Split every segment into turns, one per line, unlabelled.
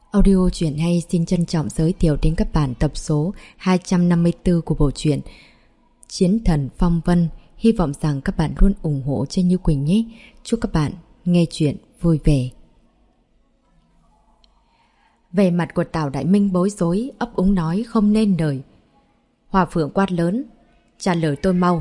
Audio truyện hay xin trân trọng giới thiệu đến các bạn tập số 254 của bộ truyện Chiến thần Phong Vân. Hy vọng rằng các bạn luôn ủng hộ cho Như Quỳnh nhé. Chúc các bạn nghe truyện vui vẻ. Về mặt của Tào Đại Minh bối rối, ấp úng nói không nên lời. Hòa Phượng quát lớn: trả lời tôi mau.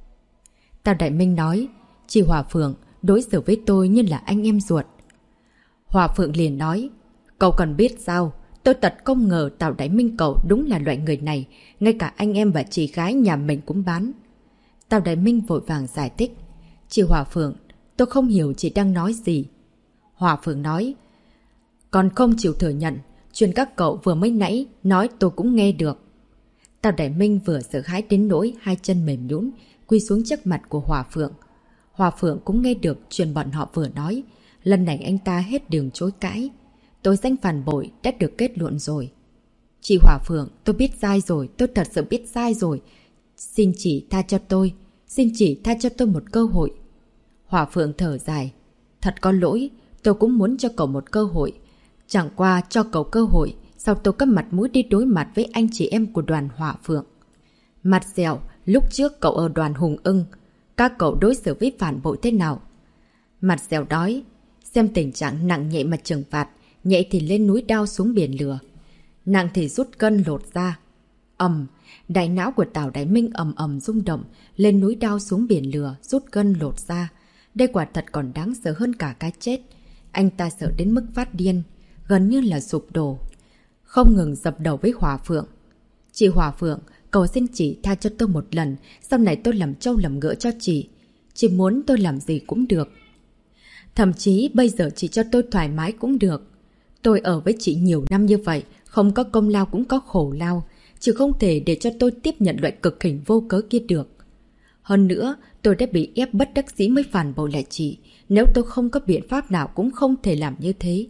Tào Đại Minh nói: chị Hòa Phượng đối xử với tôi như là anh em ruột. Hòa Phượng liền nói: cậu cần biết sao, tôi thật không ngờ Tào Đại Minh cậu đúng là loại người này, ngay cả anh em và chị gái nhà mình cũng bán. Tào Đại Minh vội vàng giải thích: chị Hòa Phượng, tôi không hiểu chị đang nói gì. Hòa Phượng nói: còn không chịu thừa nhận, chuyện các cậu vừa mới nãy nói tôi cũng nghe được. Tào Đại Minh vừa sợ hãi đến nỗi hai chân mềm nhũn, quỳ xuống trước mặt của Hòa Phượng. Hòa Phượng cũng nghe được chuyện bọn họ vừa nói, lần này anh ta hết đường chối cãi. Tôi danh phản bội đã được kết luận rồi. Chị Hòa Phượng, tôi biết sai rồi, tôi thật sự biết sai rồi. Xin chị tha cho tôi, xin chị tha cho tôi một cơ hội. Hòa Phượng thở dài: thật có lỗi, tôi cũng muốn cho cậu một cơ hội. Chẳng qua cho cậu cơ hội, sao tôi có mặt mũi đi đối mặt với anh chị em của đoàn Hòa Phượng. Mặt dẻo, lúc trước cậu ở đoàn Hùng Ưng, các cậu đối xử với phản bội thế nào? Mặt dẻo nói: xem tình trạng nặng nhẹ mà trừng phạt, nhẹ thì lên núi đao xuống biển lửa, nặng thì rút gân lột da. Đại não của Tào Đại Minh ầm rung động, lên núi đao xuống biển lửa, rút gân lột da. Đây quả thật còn đáng sợ hơn cả cái chết. Anh ta sợ đến mức phát điên, gần như là sụp đổ, không ngừng dập đầu với Hòa Phượng. Chị Hòa Phượng, cầu xin chị tha cho tôi một lần, sau này tôi làm trâu làm ngựa cho chị. Chị muốn tôi làm gì cũng được. Thậm chí bây giờ chị cho tôi thoải mái cũng được. Tôi ở với chị nhiều năm như vậy, không có công lao cũng có khổ lao. Chị không thể để cho tôi tiếp nhận loại cực hình vô cớ kia được. Hơn nữa, tôi đã bị ép bất đắc dĩ mới phản bội lại chị. Nếu tôi không có biện pháp nào cũng không thể làm như thế.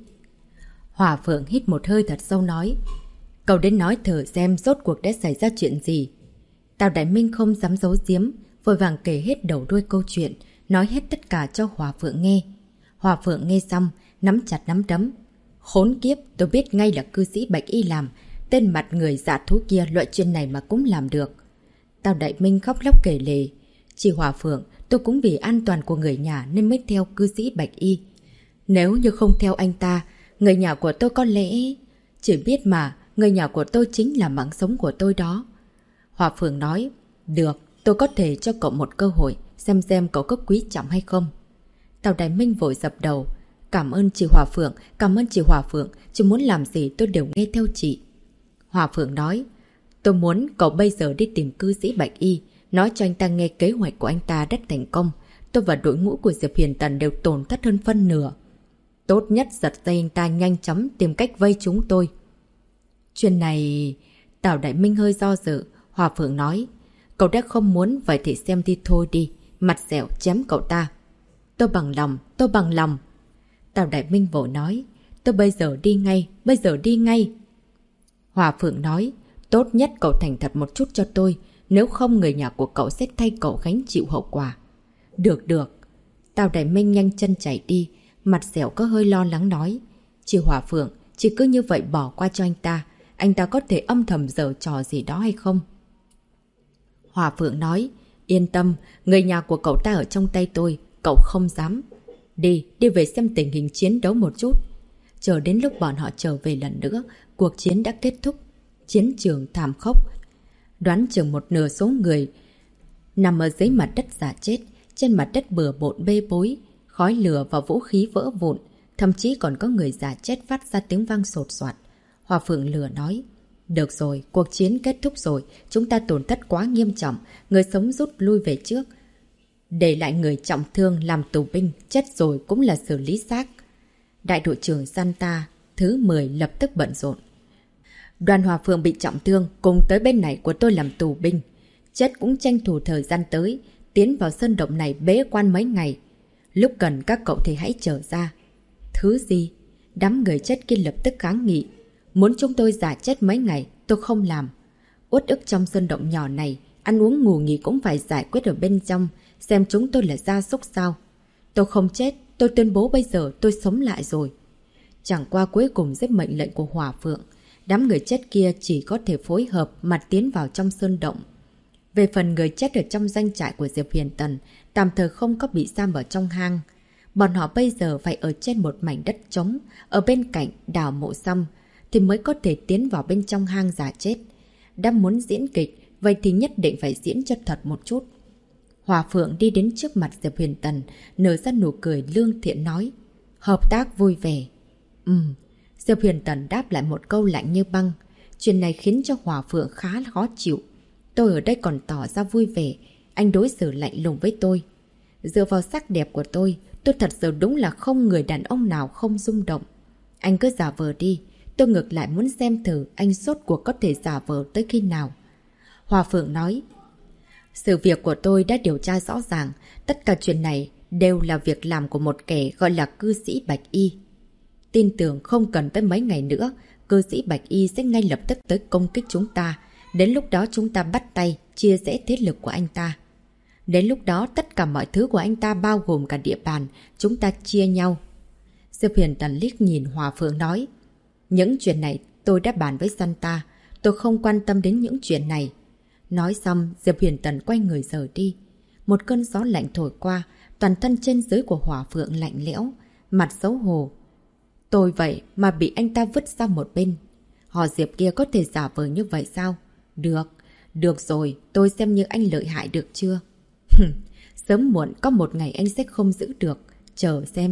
Hòa Phượng hít một hơi thật sâu nói: cậu đến nói thử xem rốt cuộc đã xảy ra chuyện gì. Tào Đại Minh không dám giấu giếm, vội vàng kể hết đầu đuôi câu chuyện, nói hết tất cả cho Hòa Phượng nghe. Hòa Phượng nghe xong, nắm chặt nắm đấm: khốn kiếp, tôi biết ngay là cư sĩ Bạch Y làm. Tên mặt người dạ thú kia loại chuyện này mà cũng làm được. Tào Đại Minh khóc lóc kể lể: chị Hòa Phượng, tôi cũng vì an toàn của người nhà nên mới theo cư sĩ Bạch Y. Nếu như không theo anh ta, người nhà của tôi có lẽ... Chỉ biết mà, người nhà của tôi chính là mạng sống của tôi đó. Hòa Phượng nói: được, tôi có thể cho cậu một cơ hội, xem cậu có quý trọng hay không. Tào Đại Minh vội dập đầu: cảm ơn chị Hòa Phượng, cảm ơn chị Hòa Phượng, chị muốn làm gì tôi đều nghe theo chị. Hòa Phượng nói: tôi muốn cậu bây giờ đi tìm cư sĩ Bạch Y, nói cho anh ta nghe kế hoạch của anh ta rất thành công. Tôi và đội ngũ của Diệp Hiền Tần đều tổn thất hơn phân nửa. Tốt nhất giật dây anh ta nhanh chóng tìm cách vây chúng tôi. Chuyện này... Tào Đại Minh hơi do dự. Hòa Phượng nói: cậu đã không muốn, vậy thì xem đi thôi đi. Mặt dẻo chém cậu ta. Tôi bằng lòng, tôi bằng lòng. Tào Đại Minh vội nói: tôi bây giờ đi ngay, bây giờ đi ngay. Hòa Phượng nói: tốt nhất cậu thành thật một chút cho tôi, nếu không người nhà của cậu sẽ thay cậu gánh chịu hậu quả. Được được. Tào Đại Minh nhanh chân chạy đi. Mặt dẻo có hơi lo lắng nói: chị Hòa Phượng, chị cứ như vậy bỏ qua cho anh ta có thể âm thầm giở trò gì đó hay không? Hòa Phượng nói: yên tâm, người nhà của cậu ta ở trong tay tôi, cậu không dám. Đi về xem tình hình chiến đấu một chút. Chờ đến lúc bọn họ trở về lần nữa, cuộc chiến đã kết thúc. Chiến trường thảm khốc. Đoán chừng một nửa số người nằm ở dưới mặt đất giả chết, trên mặt đất bừa bộn bê bối, khói lửa và vũ khí vỡ vụn, thậm chí còn có người giả chết phát ra tiếng vang sột soạt. Hòa Phượng lừa nói: được rồi, cuộc chiến kết thúc rồi, chúng ta tổn thất quá nghiêm trọng, người sống rút lui về trước. Để lại người trọng thương làm tù binh, chết rồi cũng là xử lý xác. Đại đội trưởng Santa thứ 10 lập tức bận rộn. Đoàn Hòa Phượng bị trọng thương, cùng tới bên này của tôi làm tù binh. Chết cũng tranh thủ thời gian tới, tiến vào sân động này bế quan mấy ngày. Lúc cần các cậu thì hãy trở ra. Thứ gì? Đám người chết kia lập tức kháng nghị. Muốn chúng tôi giả chết mấy ngày, tôi không làm. Uất ức trong sân động nhỏ này, ăn uống ngủ nghỉ cũng phải giải quyết ở bên trong, xem chúng tôi là gia súc sao. Tôi không chết, tôi tuyên bố bây giờ tôi sống lại rồi. Chẳng qua cuối cùng dưới mệnh lệnh của Hỏa Phượng, đám người chết kia chỉ có thể phối hợp mà tiến vào trong sơn động. Về phần người chết ở trong doanh trại của Diệp Huyền Tần, tạm thời không có bị giam ở trong hang. Bọn họ bây giờ phải ở trên một mảnh đất trống, ở bên cạnh đảo Mộ Sâm, thì mới có thể tiến vào bên trong hang giả chết. Đã muốn diễn kịch, vậy thì nhất định phải diễn cho thật một chút. Hỏa Phượng đi đến trước mặt Diệp Huyền Tần, nở ra nụ cười lương thiện nói. Hợp tác vui vẻ. Diệp Huyền Tần đáp lại một câu lạnh như băng. Chuyện này khiến cho Hỏa Phượng khá khó chịu. Tôi ở đây còn tỏ ra vui vẻ, anh đối xử lạnh lùng với tôi. Dựa vào sắc đẹp của tôi thật sự đúng là không người đàn ông nào không rung động. Anh cứ giả vờ đi, tôi ngược lại muốn xem thử anh rốt cuộc có thể giả vờ tới khi nào. Hỏa Phượng nói. Sự việc của tôi đã điều tra rõ ràng, tất cả chuyện này đều là việc làm của một kẻ gọi là cư sĩ Bạch Y. Tin tưởng không cần tới mấy ngày nữa, cư sĩ Bạch Y sẽ ngay lập tức tới công kích chúng ta. Đến lúc đó chúng ta bắt tay, chia rẽ thế lực của anh ta. Đến lúc đó tất cả mọi thứ của anh ta bao gồm cả địa bàn, chúng ta chia nhau. Diệp Huyền Tần liếc nhìn Hỏa Phượng nói. Những chuyện này tôi đã bàn với Santa, tôi không quan tâm đến những chuyện này. Nói xong, Diệp Huyền Tần quay người rời đi. Một cơn gió lạnh thổi qua, toàn thân trên dưới của Hỏa Phượng lạnh lẽo, mặt xấu hổ. Tôi vậy mà bị anh ta vứt ra một bên. Họ Diệp kia có thể giả vờ như vậy sao? Được rồi, tôi xem như anh lợi hại được chưa? Sớm muộn có một ngày anh sẽ không giữ được, chờ xem.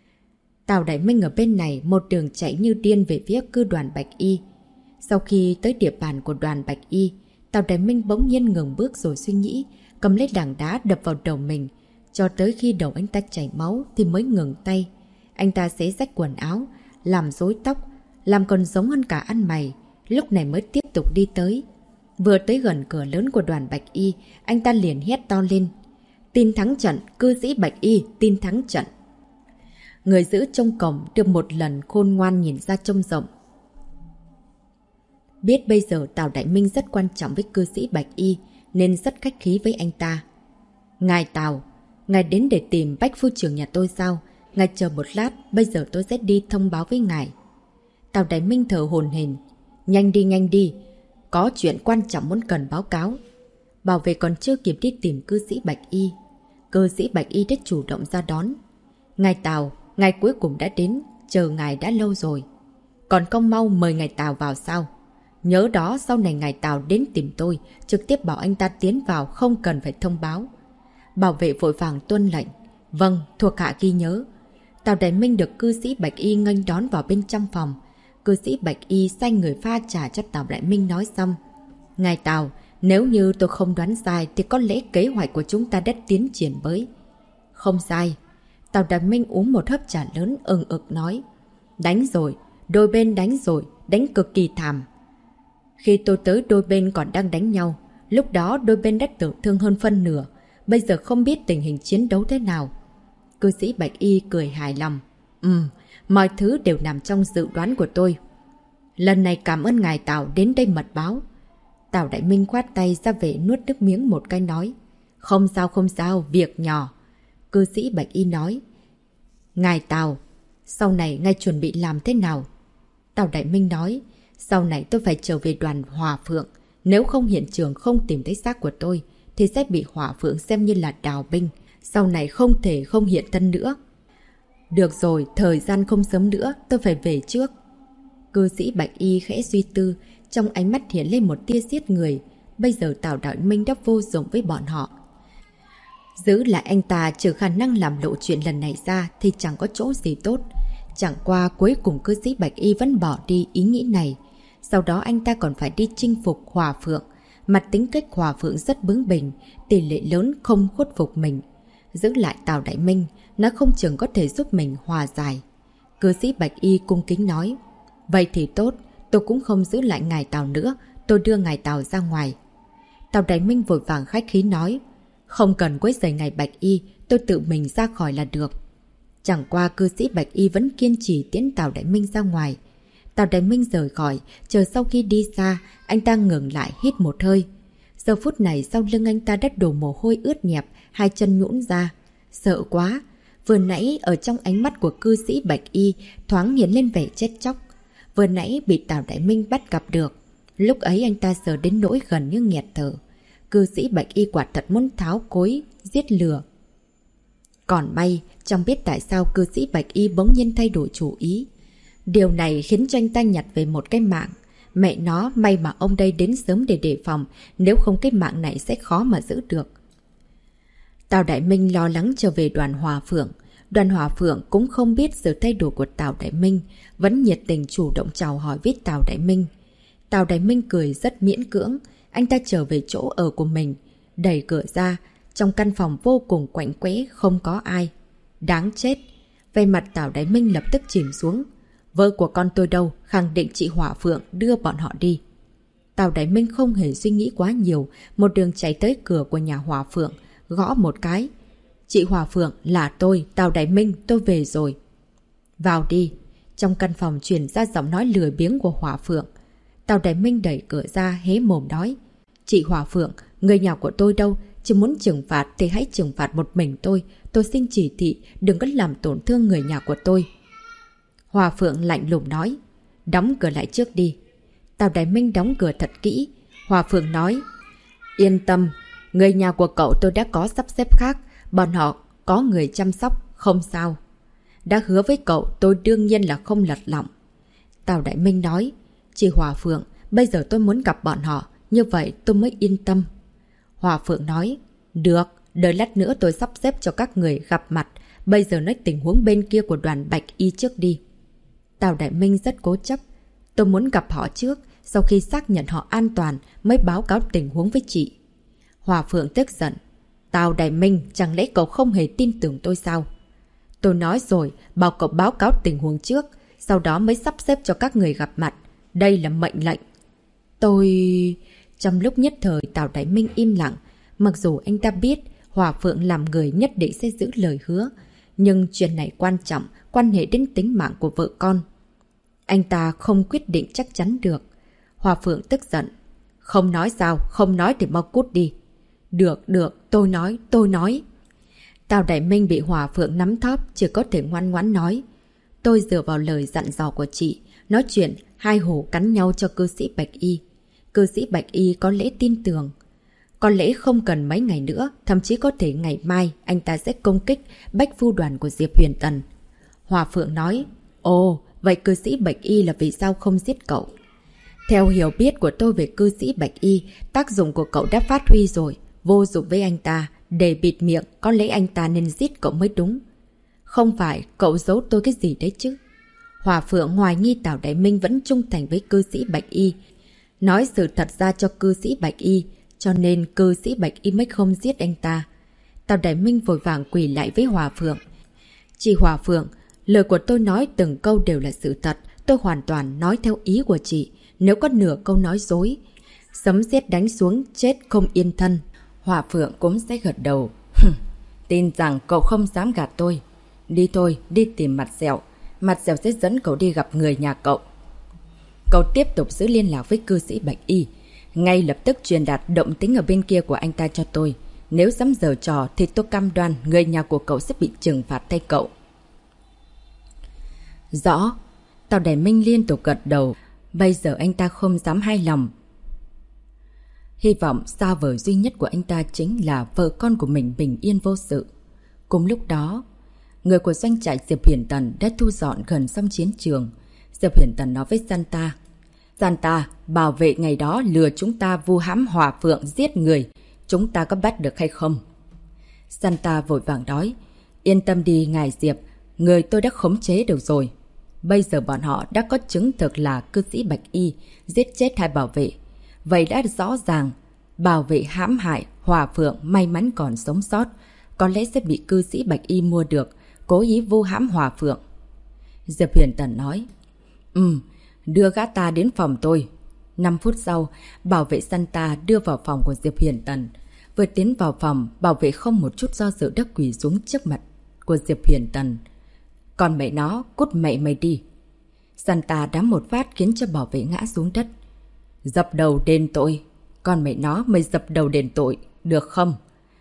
Tào Đại Minh ở bên này một đường chạy như điên về phía cư đoàn Bạch Y. Sau khi tới địa bàn của đoàn Bạch Y, Tào Đại Minh bỗng nhiên ngừng bước rồi suy nghĩ, cầm lấy đảng đá đập vào đầu mình. Cho tới khi đầu anh ta chảy máu thì mới ngừng tay. Anh ta xé rách quần áo, làm rối tóc, làm còn giống hơn cả ăn mày. Lúc này mới tiếp tục đi tới. Vừa tới gần cửa lớn của đoàn Bạch Y, anh ta liền hét to lên. Tin thắng trận, cư sĩ Bạch Y, tin thắng trận. Người giữ trông cổng được một lần khôn ngoan nhìn ra trông rộng. Biết bây giờ Tào Đại Minh rất quan trọng với cư sĩ Bạch Y, nên rất khách khí với anh ta. Ngài Tào, ngài đến để tìm Bách phu trưởng nhà tôi sao? Ngài chờ một lát, bây giờ tôi sẽ đi thông báo với ngài. Tào Đại Minh thở hổn hển. Nhanh đi. Có chuyện quan trọng muốn cần báo cáo. Bảo vệ còn chưa kịp đi tìm cư sĩ Bạch Y. Cư sĩ Bạch Y đã chủ động ra đón. Ngài Tào, ngài cuối cùng đã đến, chờ ngài đã lâu rồi. Còn không mau mời ngài Tào vào sao? Nhớ đó, sau này ngài Tào đến tìm tôi, trực tiếp bảo anh ta tiến vào, không cần phải thông báo. Bảo vệ vội vàng tuân lệnh. Vâng, thuộc hạ ghi nhớ. Tào Đại Minh được cư sĩ Bạch Y nghênh đón vào bên trong phòng. Cư sĩ Bạch Y sai người pha trà cho Tào Đại Minh nói xong. Ngài Tào, nếu như tôi không đoán sai thì có lẽ kế hoạch của chúng ta đã tiến triển mới. Không sai. Tào Đại Minh uống một hớp trà lớn ực nói. Đánh rồi, đôi bên đánh rồi, đánh cực kỳ thảm. Khi tôi tới đôi bên còn đang đánh nhau, lúc đó đôi bên đã tử thương hơn phân nửa. Bây giờ không biết tình hình chiến đấu thế nào. Cư sĩ Bạch Y cười hài lòng. Mọi thứ đều nằm trong dự đoán của tôi. Lần này cảm ơn ngài Tào đến đây mật báo. Tào Đại Minh khoát tay ra vẻ nuốt nước miếng một cái nói. Không sao, việc nhỏ. Cư sĩ Bạch Y nói. Ngài Tào, sau này ngài chuẩn bị làm thế nào? Tào Đại Minh nói. Sau này tôi phải trở về đoàn Hỏa Phượng. Nếu không hiện trường không tìm thấy xác của tôi thì sẽ bị Hỏa Phượng xem như là đào binh. Sau này không thể không hiện thân nữa. Được rồi, thời gian không sớm nữa, tôi phải về trước. Cư sĩ Bạch Y khẽ suy tư, trong ánh mắt hiện lên một tia giết người. Bây giờ Tào Đại Minh đã vô dụng với bọn họ. Giữ lại anh ta trừ khả năng làm lộ chuyện lần này ra thì chẳng có chỗ gì tốt. Chẳng qua cuối cùng cư sĩ Bạch Y vẫn bỏ đi ý nghĩ này. Sau đó anh ta còn phải đi chinh phục Hỏa Phượng. Mặt tính cách Hỏa Phượng rất bướng bỉnh, tỷ lệ lớn không khuất phục mình. Giữ lại Tào Đại Minh, nó không chừng có thể giúp mình hòa giải. Cư sĩ Bạch Y cung kính nói. Vậy thì tốt, tôi cũng không giữ lại ngài Tào nữa, tôi đưa ngài Tào ra ngoài. Tào Đại Minh vội vàng khách khí nói. Không cần quấy rầy ngài Bạch Y, tôi tự mình ra khỏi là được. Chẳng qua cư sĩ Bạch Y vẫn kiên trì tiễn Tào Đại Minh ra ngoài. Tào Đại Minh rời khỏi, chờ sau khi đi xa, anh ta ngừng lại hít một hơi. Giờ phút này sau lưng anh ta đã đổ mồ hôi ướt nhẹp, hai chân nhũn ra. Sợ quá, Vừa nãy ở trong ánh mắt của cư sĩ Bạch Y thoáng hiện lên vẻ chết chóc. Vừa nãy bị Tào Đại Minh bắt gặp được. Lúc ấy anh ta sợ đến nỗi gần như nghẹt thở. Cư sĩ Bạch Y quả thật muốn tháo cối, giết lửa. Còn may, chẳng biết tại sao cư sĩ Bạch Y bỗng nhiên thay đổi chủ ý. Điều này khiến cho anh ta nhặt về một cái mạng. Mẹ nó, may mà ông đây đến sớm để đề phòng, nếu không cái mạng này sẽ khó mà giữ được. Tào Đại Minh lo lắng trở về Đoàn Hòa Phượng. Đoàn Hòa Phượng cũng không biết sự thay đổi của Tào Đại Minh, vẫn nhiệt tình chủ động chào hỏi với Tào Đại Minh. Tào Đại Minh cười rất miễn cưỡng, anh ta trở về chỗ ở của mình, đẩy cửa ra, trong căn phòng vô cùng quạnh quẽ, không có ai. Đáng chết! Về mặt Tào Đại Minh lập tức chìm xuống. Vợ của con tôi đâu, khẳng định chị Hòa Phượng đưa bọn họ đi. Tào Đại Minh không hề suy nghĩ quá nhiều, một đường chạy tới cửa của nhà Hòa Phượng, gõ một cái. Chị Hòa Phượng, là tôi, Tào Đại Minh, tôi về rồi. Vào đi. Trong căn phòng truyền ra giọng nói lười biếng của Hòa Phượng. Tào Đại Minh đẩy cửa ra, hé mồm nói. Chị Hòa Phượng, người nhà của tôi đâu? Chỉ muốn trừng phạt thì hãy trừng phạt một mình tôi. Tôi xin chỉ thị, đừng có làm tổn thương người nhà của tôi. Hòa Phượng lạnh lùng nói. Đóng cửa lại trước đi. Tào Đại Minh đóng cửa thật kỹ. Hòa Phượng nói. Yên tâm, người nhà của cậu tôi đã có sắp xếp khác. Bọn họ có người chăm sóc, không sao. Đã hứa với cậu, tôi đương nhiên là không lật lọng. Tào Đại Minh nói. Chị Hòa Phượng, bây giờ tôi muốn gặp bọn họ, như vậy tôi mới yên tâm. Hòa Phượng nói. Được, đợi lát nữa tôi sắp xếp cho các người gặp mặt. Bây giờ nói tình huống bên kia của Đoàn Bạch Y trước đi. Tào Đại Minh rất cố chấp. Tôi muốn gặp họ trước, sau khi xác nhận họ an toàn mới báo cáo tình huống với chị. Hòa Phượng tức giận. Tào Đại Minh, chẳng lẽ cậu không hề tin tưởng tôi sao? Tôi nói rồi, bảo cậu báo cáo tình huống trước, sau đó mới sắp xếp cho các người gặp mặt. Đây là mệnh lệnh. Tôi... Trong lúc nhất thời Tào Đại Minh im lặng. Mặc dù anh ta biết Hòa Phượng làm người nhất định sẽ giữ lời hứa, nhưng chuyện này quan trọng, quan hệ đến tính mạng của vợ con. Anh ta không quyết định chắc chắn được. Hòa Phượng tức giận. Không nói sao, không nói thì mau cút đi. Được, tôi nói. Tào Đại Minh bị Hòa Phượng nắm thóp, chỉ có thể ngoan ngoãn nói. Tôi dựa vào lời dặn dò của chị, nói chuyện, hai hổ cắn nhau cho cư sĩ Bạch Y. Cư sĩ Bạch Y có lẽ tin tưởng. Có lẽ không cần mấy ngày nữa, thậm chí có thể ngày mai anh ta sẽ công kích bách phu đoàn của Diệp Huyền Tần. Hòa Phượng nói. Ồ, vậy cư sĩ Bạch Y là vì sao không giết cậu? Theo hiểu biết của tôi về cư sĩ Bạch Y, tác dụng của cậu đã phát huy rồi, vô dụng với anh ta. Để bịt miệng, có lẽ anh ta nên giết cậu mới đúng. Không phải, cậu giấu tôi cái gì đấy chứ? Hòa Phượng hoài nghi Tào Đại Minh vẫn trung thành với cư sĩ Bạch Y. Nói sự thật ra cho cư sĩ Bạch Y, cho nên cư sĩ Bạch Y mới không giết anh ta. Tào Đại Minh vội vàng quỳ lại với Hòa Phượng. Chị Hòa Phượng, lời của tôi nói từng câu đều là sự thật. Tôi hoàn toàn nói theo ý của chị. Nếu có nửa câu nói dối, sấm sét đánh xuống chết không yên thân. Hòa Phượng cũng sẽ gật đầu. Tin rằng cậu không dám gạt tôi. Đi thôi, đi tìm Mặt Dẻo. Mặt Dẻo sẽ dẫn cậu đi gặp người nhà cậu. Cậu tiếp tục giữ liên lạc với cư sĩ Bạch Y. Ngay lập tức truyền đạt động tính ở bên kia của anh ta cho tôi. Nếu dám giở trò thì tôi cam đoan người nhà của cậu sẽ bị trừng phạt thay cậu. Rõ. Tào Đại Minh liên tục gật đầu. Bây giờ anh ta không dám hai lòng. Hy vọng xa vời duy nhất của anh ta chính là vợ con của mình bình yên vô sự. Cùng lúc đó, người của doanh trại Diệp Huyền Tần đã thu dọn gần xong chiến trường. Diệp Huyền Tần nói với Santa. Santa, bảo vệ ngày đó lừa chúng ta vu hãm Hòa Phượng giết người. Chúng ta có bắt được hay không? Santa vội vàng nói. Yên tâm đi ngài Diệp, người tôi đã khống chế được rồi. Bây giờ bọn họ đã có chứng thực là cư sĩ Bạch Y giết chết hai bảo vệ. Vậy đã rõ ràng, bảo vệ hãm hại Hòa Phượng may mắn còn sống sót, có lẽ sẽ bị cư sĩ Bạch Y mua được, cố ý vu hãm Hòa Phượng. Diệp Huyền Tần nói. Đưa gã ta đến phòng tôi. 5 phút sau, bảo vệ Santa đưa vào phòng của Diệp Huyền Tần. Vừa tiến vào phòng, bảo vệ không một chút do dự đã quỳ xuống trước mặt của Diệp Huyền Tần. Còn mẹ nó, cút mẹ mày đi. Santa đá một phát khiến cho bảo vệ ngã xuống đất. Dập đầu đền tội. Con mẹ nó mày dập đầu đền tội, được không?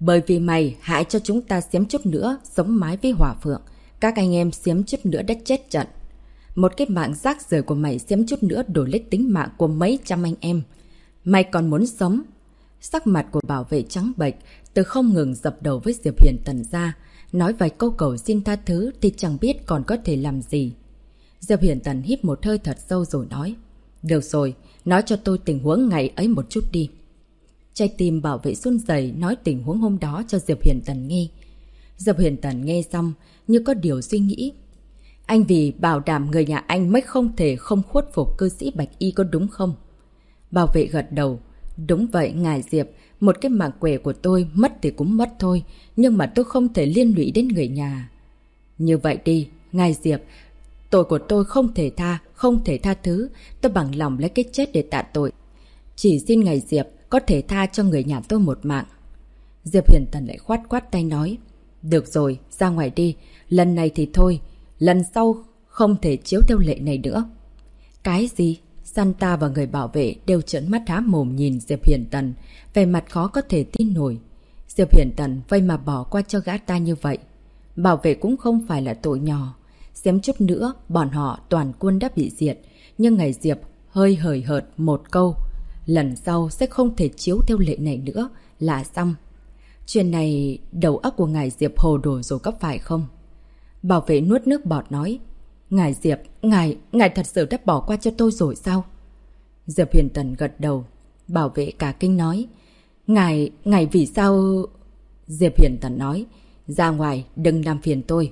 Bởi vì mày hại cho chúng ta xém chút nữa sống mái với Hỏa Phượng. Các anh em xém chút nữa đã chết trận. Một cái mạng rác rưởi của mày xém chút nữa đổi lấy tính mạng của mấy trăm anh em. Mày còn muốn sống? Sắc mặt của bảo vệ trắng bệch, từ không ngừng dập đầu với Diệp Hiền Tần ra. Nói vài câu cầu xin tha thứ thì chẳng biết còn có thể làm gì. Diệp Hiền Tần hít một hơi thật sâu rồi nói. Được rồi, nói cho tôi tình huống ngày ấy một chút đi. Trái tim bảo vệ run rẩy nói tình huống hôm đó cho Diệp Hiền Tần nghe. Diệp Hiền Tần nghe xong như có điều suy nghĩ. Anh vì bảo đảm người nhà anh mới không thể không khuất phục cư sĩ Bạch Y có đúng không? Bảo vệ gật đầu. Đúng vậy ngài Diệp, một cái mạng quẻ của tôi mất thì cũng mất thôi, nhưng mà tôi không thể liên lụy đến người nhà. Như vậy đi, ngài Diệp, tội của tôi không thể tha thứ, tôi bằng lòng lấy cái chết để tạ tội. Chỉ xin ngài Diệp có thể tha cho người nhà tôi một mạng. Diệp Hiền Tần lại khoát tay nói. Được rồi, ra ngoài đi, lần này thì thôi, lần sau không thể chiếu theo lệ này nữa. Cái gì? Santa và người bảo vệ đều trợn mắt há mồm nhìn Diệp Hiền Tần, vẻ mặt khó có thể tin nổi. Diệp Hiền Tần vây mà bỏ qua cho gã ta như vậy. Bảo vệ cũng không phải là tội nhỏ. Xém chút nữa, bọn họ toàn quân đã bị diệt. Nhưng ngài Diệp hơi hời hợt một câu. Lần sau sẽ không thể chiếu theo lệ này nữa, là xong. Chuyện này đầu óc của ngài Diệp hồ đồ rồi có phải không? Bảo vệ nuốt nước bọt nói. Ngài Diệp, ngài thật sự đã bỏ qua cho tôi rồi sao? Diệp Hiền Tần gật đầu. Bảo vệ cả kinh nói. Ngài vì sao... Diệp Hiền Tần nói. Ra ngoài, đừng làm phiền tôi.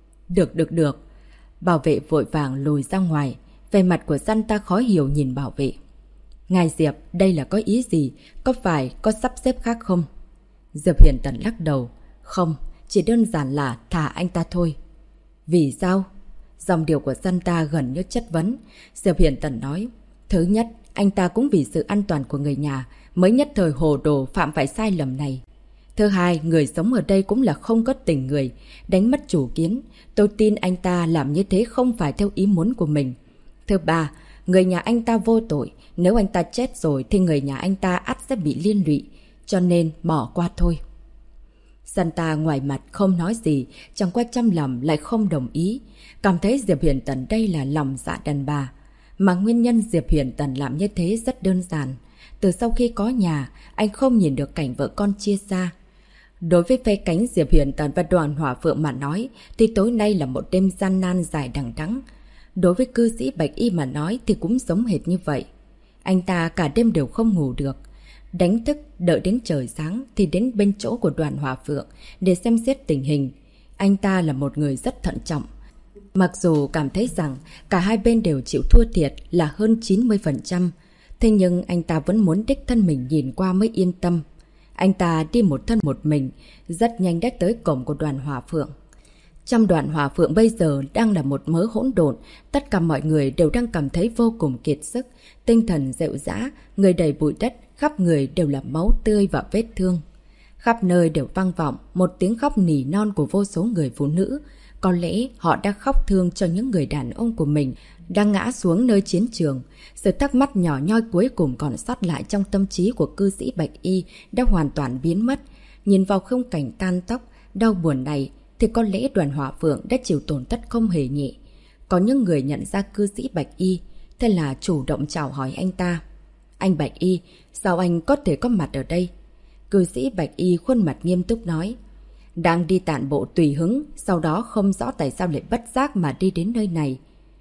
Được. Bảo vệ vội vàng lùi ra ngoài. Về mặt của Santa khó hiểu nhìn bảo vệ. Ngài Diệp, đây là có ý gì? Có phải có sắp xếp khác không? Diệp Hiền Tần lắc đầu. Không, chỉ đơn giản là thả anh ta thôi. Vì sao? Dòng điệu của Santa gần như chất vấn. Diệp Hiền Tần nói. Thứ nhất, anh ta cũng vì sự an toàn của người nhà mới nhất thời hồ đồ phạm phải sai lầm này. Thứ hai, người sống ở đây cũng là không có tình người, đánh mất chủ kiến. Tôi tin anh ta làm như thế không phải theo ý muốn của mình. Thứ ba, người nhà anh ta vô tội. Nếu anh ta chết rồi thì người nhà anh ta ắt sẽ bị liên lụy. Cho nên bỏ qua thôi. Santa ngoài mặt không nói gì, chẳng qua trong lòng lại không đồng ý. Cảm thấy Diệp Hiền Tần đây là lòng dạ đàn bà. Mà nguyên nhân Diệp Hiền Tần làm như thế rất đơn giản. Từ sau khi có nhà, anh không nhìn được cảnh vợ con chia xa. Đối với phe cánh Diệp Hiền Tần và Đoàn Hỏa Phượng mà nói, thì tối nay là một đêm gian nan dài đằng đẵng. Đối với cư sĩ Bạch Y mà nói thì cũng giống hệt như vậy. Anh ta cả đêm đều không ngủ được. Đánh thức, đợi đến trời sáng thì đến bên chỗ của Đoàn Hỏa Phượng để xem xét tình hình. Anh ta là một người rất thận trọng. Mặc dù cảm thấy rằng cả hai bên đều chịu thua thiệt là hơn 90%, thế nhưng anh ta vẫn muốn đích thân mình nhìn qua mới yên tâm. Anh ta đi một thân một mình, rất nhanh đã tới cổng của Đoàn Hỏa Phượng. Trong Đoàn Hỏa Phượng bây giờ đang là một mớ hỗn độn, tất cả mọi người đều đang cảm thấy vô cùng kiệt sức, tinh thần rệu rã, người đầy bụi đất, khắp người đều là máu tươi và vết thương. Khắp nơi đều vang vọng một tiếng khóc nỉ non của vô số người phụ nữ. Có lẽ họ đã khóc thương cho những người đàn ông của mình đang ngã xuống nơi chiến trường. Sự thắc mắc nhỏ nhoi cuối cùng còn sót lại trong tâm trí của cư sĩ Bạch Y đã hoàn toàn biến mất. Nhìn vào khung cảnh tan tóc, đau buồn này thì có lẽ Đoàn Hỏa Phượng đã chịu tổn thất không hề nhẹ. Có những người nhận ra cư sĩ Bạch Y, thế là chủ động chào hỏi anh ta. Anh Bạch Y, sao anh có thể có mặt ở đây? Cư sĩ Bạch Y khuôn mặt nghiêm túc nói. Đang đi tản bộ tùy hứng, sau đó không rõ tại sao lại bất giác mà đi đến nơi này.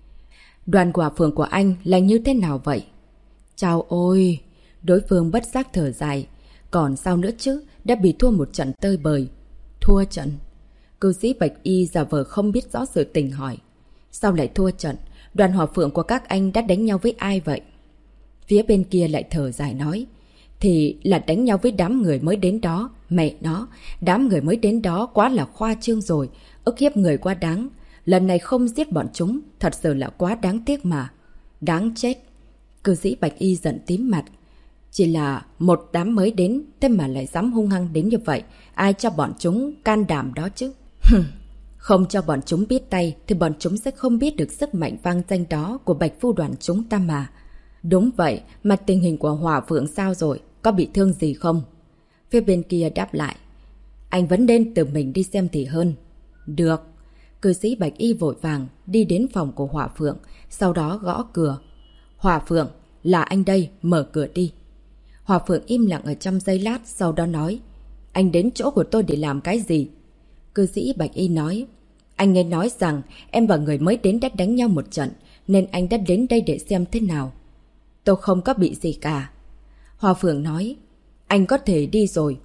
Đoàn Hỏa Phượng của anh là như thế nào vậy? Chào ôi! Đối phương bất giác thở dài. Còn sao nữa chứ, đã bị thua một trận tơi bời. Thua trận? Cư sĩ Bạch Y giả vờ không biết rõ sự tình hỏi. Sao lại thua trận? Đoàn Hỏa Phượng của các anh đã đánh nhau với ai vậy? Phía bên kia lại thở dài nói. Thì là đánh nhau với đám người mới đến đó. Mẹ nó, đám người mới đến đó quá là khoa trương rồi. Ức hiếp người quá đáng. Lần này không giết bọn chúng, thật sự là quá đáng tiếc mà. Đáng chết. Cư sĩ Bạch Y giận tím mặt. Chỉ là một đám mới đến, thế mà lại dám hung hăng đến như vậy. Ai cho bọn chúng can đảm đó chứ? Không cho bọn chúng biết tay thì bọn chúng sẽ không biết được sức mạnh vang danh đó của Bạch Phu Đoàn chúng ta mà. Đúng vậy, mà tình hình của Hỏa Phượng sao rồi? Có bị thương gì không? Phía bên kia đáp lại. Anh vẫn nên tự mình đi xem thì hơn. Được. Cư sĩ Bạch Y vội vàng đi đến phòng của Hỏa Phượng, sau đó gõ cửa. Hỏa Phượng, là anh đây, mở cửa đi. Hỏa Phượng im lặng ở trong giây lát, sau đó nói. Anh đến chỗ của tôi để làm cái gì? Cư sĩ Bạch Y nói. Anh nghe nói rằng em và người mới đến đã đánh nhau một trận, nên anh đã đến đây để xem thế nào. Tôi không có bị gì cả. Hỏa Phượng nói. Anh có thể đi rồi.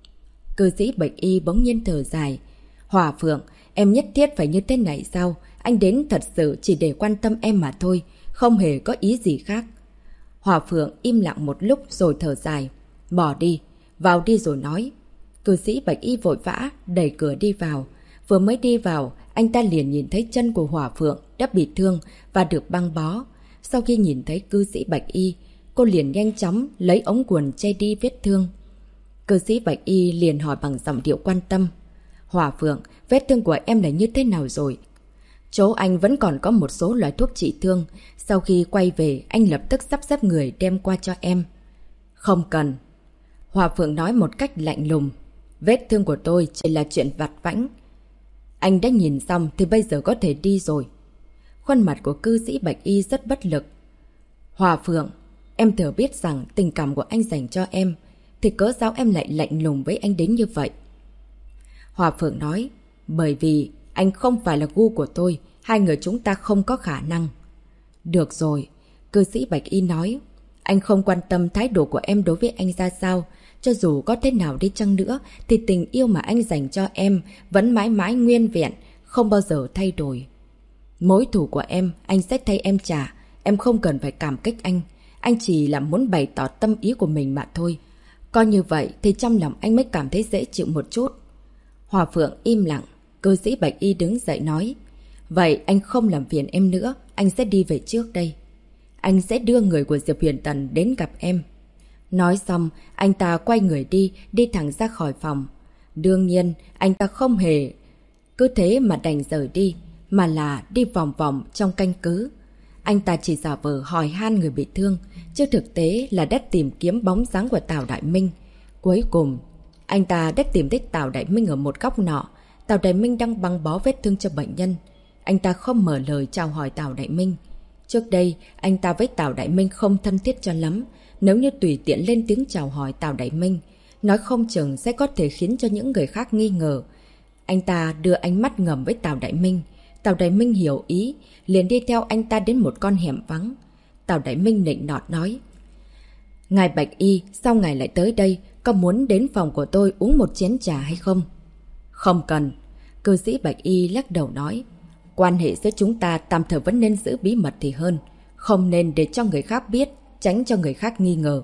Cư sĩ Bạch Y bỗng nhiên thở dài. Hỏa Phượng, em nhất thiết phải như thế này sao? Anh đến thật sự chỉ để quan tâm em mà thôi, không hề có ý gì khác. Hỏa Phượng im lặng một lúc rồi thở dài. Bỏ đi, vào đi rồi nói. Cư sĩ Bạch Y vội vã đẩy cửa đi vào. Vừa mới đi vào, anh ta liền nhìn thấy chân của Hỏa Phượng đã bị thương và được băng bó. Sau khi nhìn thấy cư sĩ Bạch Y, cô liền nhanh chóng lấy ống quần che đi vết thương. Cư sĩ Bạch Y liền hỏi bằng giọng điệu quan tâm. Hỏa Phượng, vết thương của em là như thế nào rồi? Chỗ anh vẫn còn có một số loại thuốc trị thương. Sau khi quay về, anh lập tức sắp xếp người đem qua cho em. Không cần. Hỏa Phượng nói một cách lạnh lùng. Vết thương của tôi chỉ là chuyện vặt vãnh. Anh đã nhìn xong thì bây giờ có thể đi rồi. Khuôn mặt của cư sĩ Bạch Y rất bất lực. Hỏa Phượng, em thừa biết rằng tình cảm của anh dành cho em, thì cớ sao em lại lạnh lùng với anh đến như vậy? Hỏa Phượng nói. Bởi vì anh không phải là gu của tôi, hai người chúng ta không có khả năng. Được rồi, cư sĩ Bạch Y nói. Anh không quan tâm thái độ của em đối với anh ra sao. Cho dù có thế nào đi chăng nữa, thì tình yêu mà anh dành cho em vẫn mãi mãi nguyên vẹn, không bao giờ thay đổi. Mối thù của em, anh sẽ thay em trả. Em không cần phải cảm kích anh. Anh chỉ là muốn bày tỏ tâm ý của mình mà thôi. Coi như vậy thì trong lòng anh mới cảm thấy dễ chịu một chút. Hỏa Phượng im lặng. Cư sĩ Bạch Y đứng dậy nói. Vậy anh không làm phiền em nữa, anh sẽ đi về trước đây. Anh sẽ đưa người của Diệp Huyền Tần đến gặp em. Nói xong, anh ta quay người đi thẳng ra khỏi phòng. Đương nhiên, anh ta không hề cứ thế mà đành rời đi, mà là đi vòng vòng trong canh cứ. Anh ta chỉ giả vờ hỏi han người bị thương, chứ thực tế là đã tìm kiếm bóng dáng của Tào Đại Minh. Cuối cùng, anh ta đã tìm thấy Tào Đại Minh ở một góc nọ. Tào Đại Minh đang băng bó vết thương cho bệnh nhân. Anh ta không mở lời chào hỏi Tào Đại Minh. Trước đây, anh ta với Tào Đại Minh không thân thiết cho lắm. Nếu như tùy tiện lên tiếng chào hỏi Tào Đại Minh, nói không chừng sẽ có thể khiến cho những người khác nghi ngờ. Anh ta đưa ánh mắt ngầm với Tào Đại Minh. Tào Đại Minh hiểu ý, liền đi theo anh ta đến một con hẻm vắng. Tào Đại Minh nịnh nọt nói. Ngài Bạch Y, sao ngài lại tới đây? Có muốn đến phòng của tôi uống một chén trà hay không? Không cần. Cư sĩ Bạch Y lắc đầu nói. Quan hệ giữa chúng ta tạm thời vẫn nên giữ bí mật thì hơn. Không nên để cho người khác biết, tránh cho người khác nghi ngờ.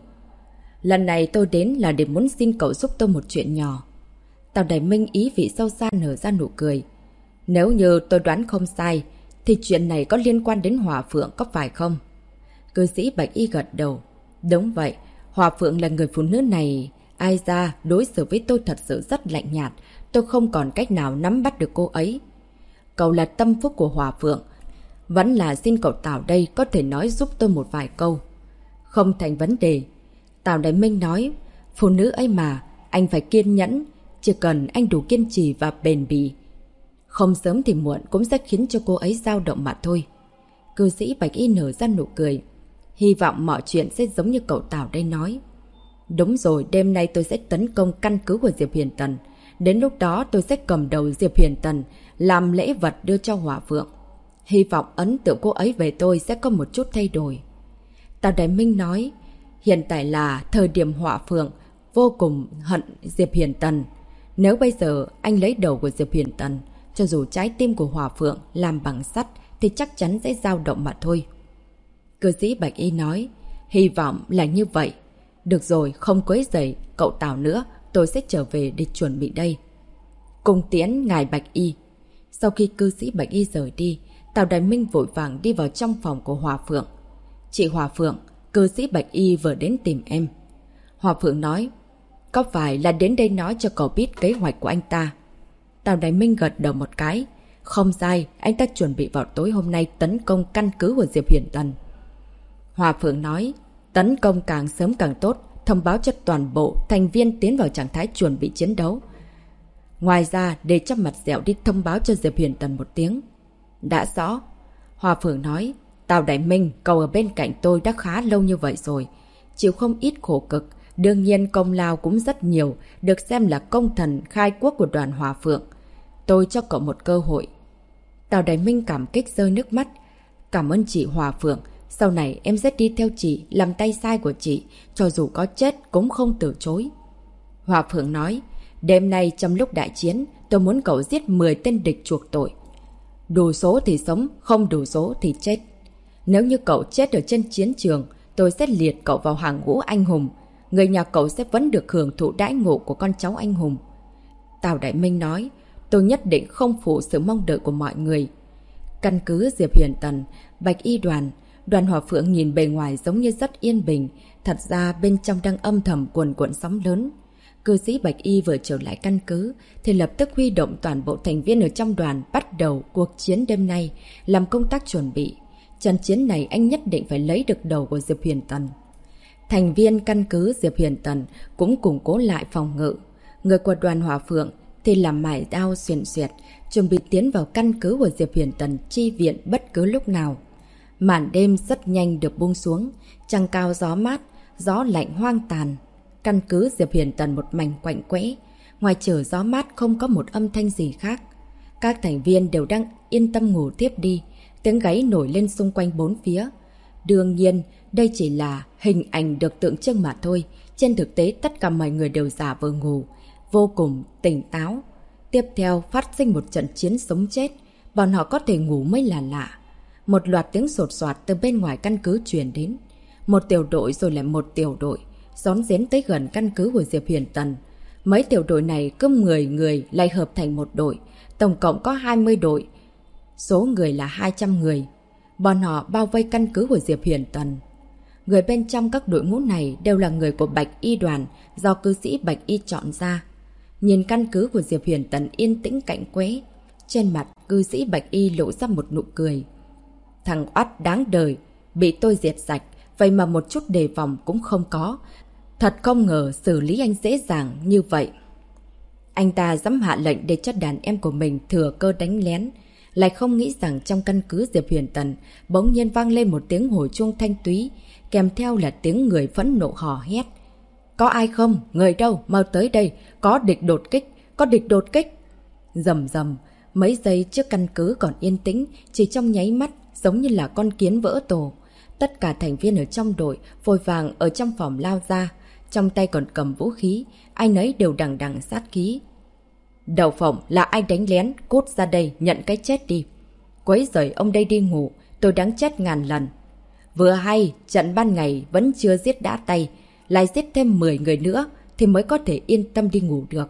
Lần này tôi đến là để muốn xin cậu giúp tôi một chuyện nhỏ. Tào Đại Minh ý vị sâu xa nở ra nụ cười. Nếu như tôi đoán không sai, thì chuyện này có liên quan đến Hỏa Phượng có phải không? Cư sĩ Bạch Y gật đầu. Đúng vậy, Hỏa Phượng là người phụ nữ này. Ai ra đối xử với tôi thật sự rất lạnh nhạt. Tôi không còn cách nào nắm bắt được cô ấy. Cậu là tâm phúc của Hỏa Phượng. Vẫn là xin cậu Tào đây có thể nói giúp tôi một vài câu. Không thành vấn đề. Tào Đại Minh nói. Phụ nữ ấy mà, anh phải kiên nhẫn. Chỉ cần anh đủ kiên trì và bền bỉ, không sớm thì muộn cũng sẽ khiến cho cô ấy dao động mà thôi. Cư sĩ Bạch Y nở ra nụ cười. Hy vọng mọi chuyện sẽ giống như cậu Tào đây nói. Đúng rồi, đêm nay tôi sẽ tấn công căn cứ của Diệp Huyền Tần. Đến lúc đó tôi sẽ cầm đầu Diệp Huyền Tần làm lễ vật đưa cho Hỏa Phượng. Hy vọng ấn tượng cô ấy về tôi sẽ có một chút thay đổi. Tào Đại Minh nói. Hiện tại là thời điểm Hỏa Phượng vô cùng hận Diệp Huyền Tần. Nếu bây giờ anh lấy đầu của Diệp Huyền Tần, cho dù trái tim của Hỏa Phượng làm bằng sắt thì chắc chắn sẽ dao động mà thôi. Cư sĩ Bạch Y nói. Hy vọng là như vậy. Được rồi, không quấy rầy cậu Tào nữa, tôi sẽ trở về để chuẩn bị đây. Cùng tiễn ngài Bạch Y. Sau khi cư sĩ Bạch Y rời đi, Tào Đại Minh vội vàng đi vào trong phòng của Hỏa Phượng. Chị Hỏa Phượng, cư sĩ Bạch Y vừa đến tìm em. Hỏa Phượng nói. Có phải là đến đây nói cho cậu biết kế hoạch của anh ta? Tào Đại Minh gật đầu một cái. Không sai, anh ta chuẩn bị vào tối hôm nay tấn công căn cứ của Diệp Huyền Tần. Hỏa Phượng nói. Tấn công càng sớm càng tốt, thông báo cho toàn bộ thành viên tiến vào trạng thái chuẩn bị chiến đấu. Ngoài ra, để cho mặt dẻo đi thông báo cho Diệp Huyền Tần một tiếng. Đã rõ. Hòa Phượng nói, Tào Đại Minh, cậu ở bên cạnh tôi đã khá lâu như vậy rồi. Chịu không ít khổ cực, đương nhiên công lao cũng rất nhiều, được xem là công thần khai quốc của đoàn Hòa Phượng. Tôi cho cậu một cơ hội. Tào Đại Minh cảm kích rơi nước mắt. Cảm ơn chị Hòa Phượng, sau này em sẽ đi theo chị, làm tay sai của chị, cho dù có chết cũng không từ chối. Hòa Phượng nói, đêm nay trong lúc đại chiến, tôi muốn cậu giết 10 tên địch chuộc tội. Đủ số thì sống, không đủ số thì chết. Nếu như cậu chết ở trên chiến trường, tôi sẽ liệt cậu vào hàng ngũ anh hùng. Người nhà cậu sẽ vẫn được hưởng thụ đãi ngộ của con cháu anh hùng. Tào Đại Minh nói, tôi nhất định không phụ sự mong đợi của mọi người. Căn cứ Diệp Huyền Tần, Bạch Y đoàn, đoàn Hòa Phượng nhìn bề ngoài giống như rất yên bình, thật ra bên trong đang âm thầm cuồn cuộn sóng lớn. Cư sĩ Bạch Y vừa trở lại căn cứ thì lập tức huy động toàn bộ thành viên ở trong đoàn bắt đầu cuộc chiến đêm nay, làm công tác chuẩn bị. Trận chiến này anh nhất định phải lấy được đầu của Diệp Huyền Tần. Thành viên căn cứ Diệp Huyền Tần cũng củng cố lại phòng ngự. Người của đoàn Hòa Phượng thì làm mải đao xuyển xuyệt, chuẩn bị tiến vào căn cứ của Diệp Huyền Tần chi viện bất cứ lúc nào. Màn đêm rất nhanh được buông xuống, trăng cao gió mát, gió lạnh hoang tàn. Căn cứ Diệp Huyền Tần một mảnh quạnh quẽ, ngoài trừ gió mát không có một âm thanh gì khác. Các thành viên đều đang yên tâm ngủ tiếp đi, tiếng gáy nổi lên xung quanh bốn phía. Đương nhiên, đây chỉ là hình ảnh được tượng trưng mà thôi. Trên thực tế, tất cả mọi người đều giả vờ ngủ, vô cùng tỉnh táo. Tiếp theo, phát sinh một trận chiến sống chết. Bọn họ có thể ngủ mới là lạ. Một loạt tiếng sột soạt từ bên ngoài căn cứ truyền đến. Một tiểu đội rồi lại một tiểu đội, rón rén tới gần căn cứ của Diệp Huyền Tần. Mấy tiểu đội này cứ 10 người lại hợp thành một đội. Tổng cộng có 20 đội. Số người là 200 người. Bọn họ bao vây căn cứ của Diệp Huyền Tần. Người bên trong các đội ngũ này đều là người của Bạch Y đoàn do cư sĩ Bạch Y chọn ra. Nhìn căn cứ của Diệp Huyền Tần yên tĩnh cạnh quẽ, trên mặt cư sĩ Bạch Y lộ ra một nụ cười. Thằng oắt đáng đời, bị tôi diệt sạch, vậy mà một chút đề phòng cũng không có. Thật không ngờ xử lý anh dễ dàng như vậy. Anh ta dám hạ lệnh để cho đàn em của mình thừa cơ đánh lén. Lại không nghĩ rằng trong căn cứ Diệp Huyền Tần bỗng nhiên vang lên một tiếng hồi chuông thanh túy, kèm theo là tiếng người phẫn nộ hò hét. Có ai không? Người đâu? Mau tới đây! Có địch đột kích! Có địch đột kích! Rầm rầm, mấy giây trước căn cứ còn yên tĩnh, chỉ trong nháy mắt giống như là con kiến vỡ tổ. Tất cả thành viên ở trong đội vội vàng ở trong phòng lao ra, trong tay còn cầm vũ khí, ai nấy đều đằng đằng sát khí. Đầu phòng là ai đánh lén, cút ra đây nhận cái chết đi. Quấy rầy ông đây đi ngủ, tôi đáng chết ngàn lần. Vừa hay, trận ban ngày vẫn chưa giết đã tay, lại giết thêm 10 người nữa thì mới có thể yên tâm đi ngủ được.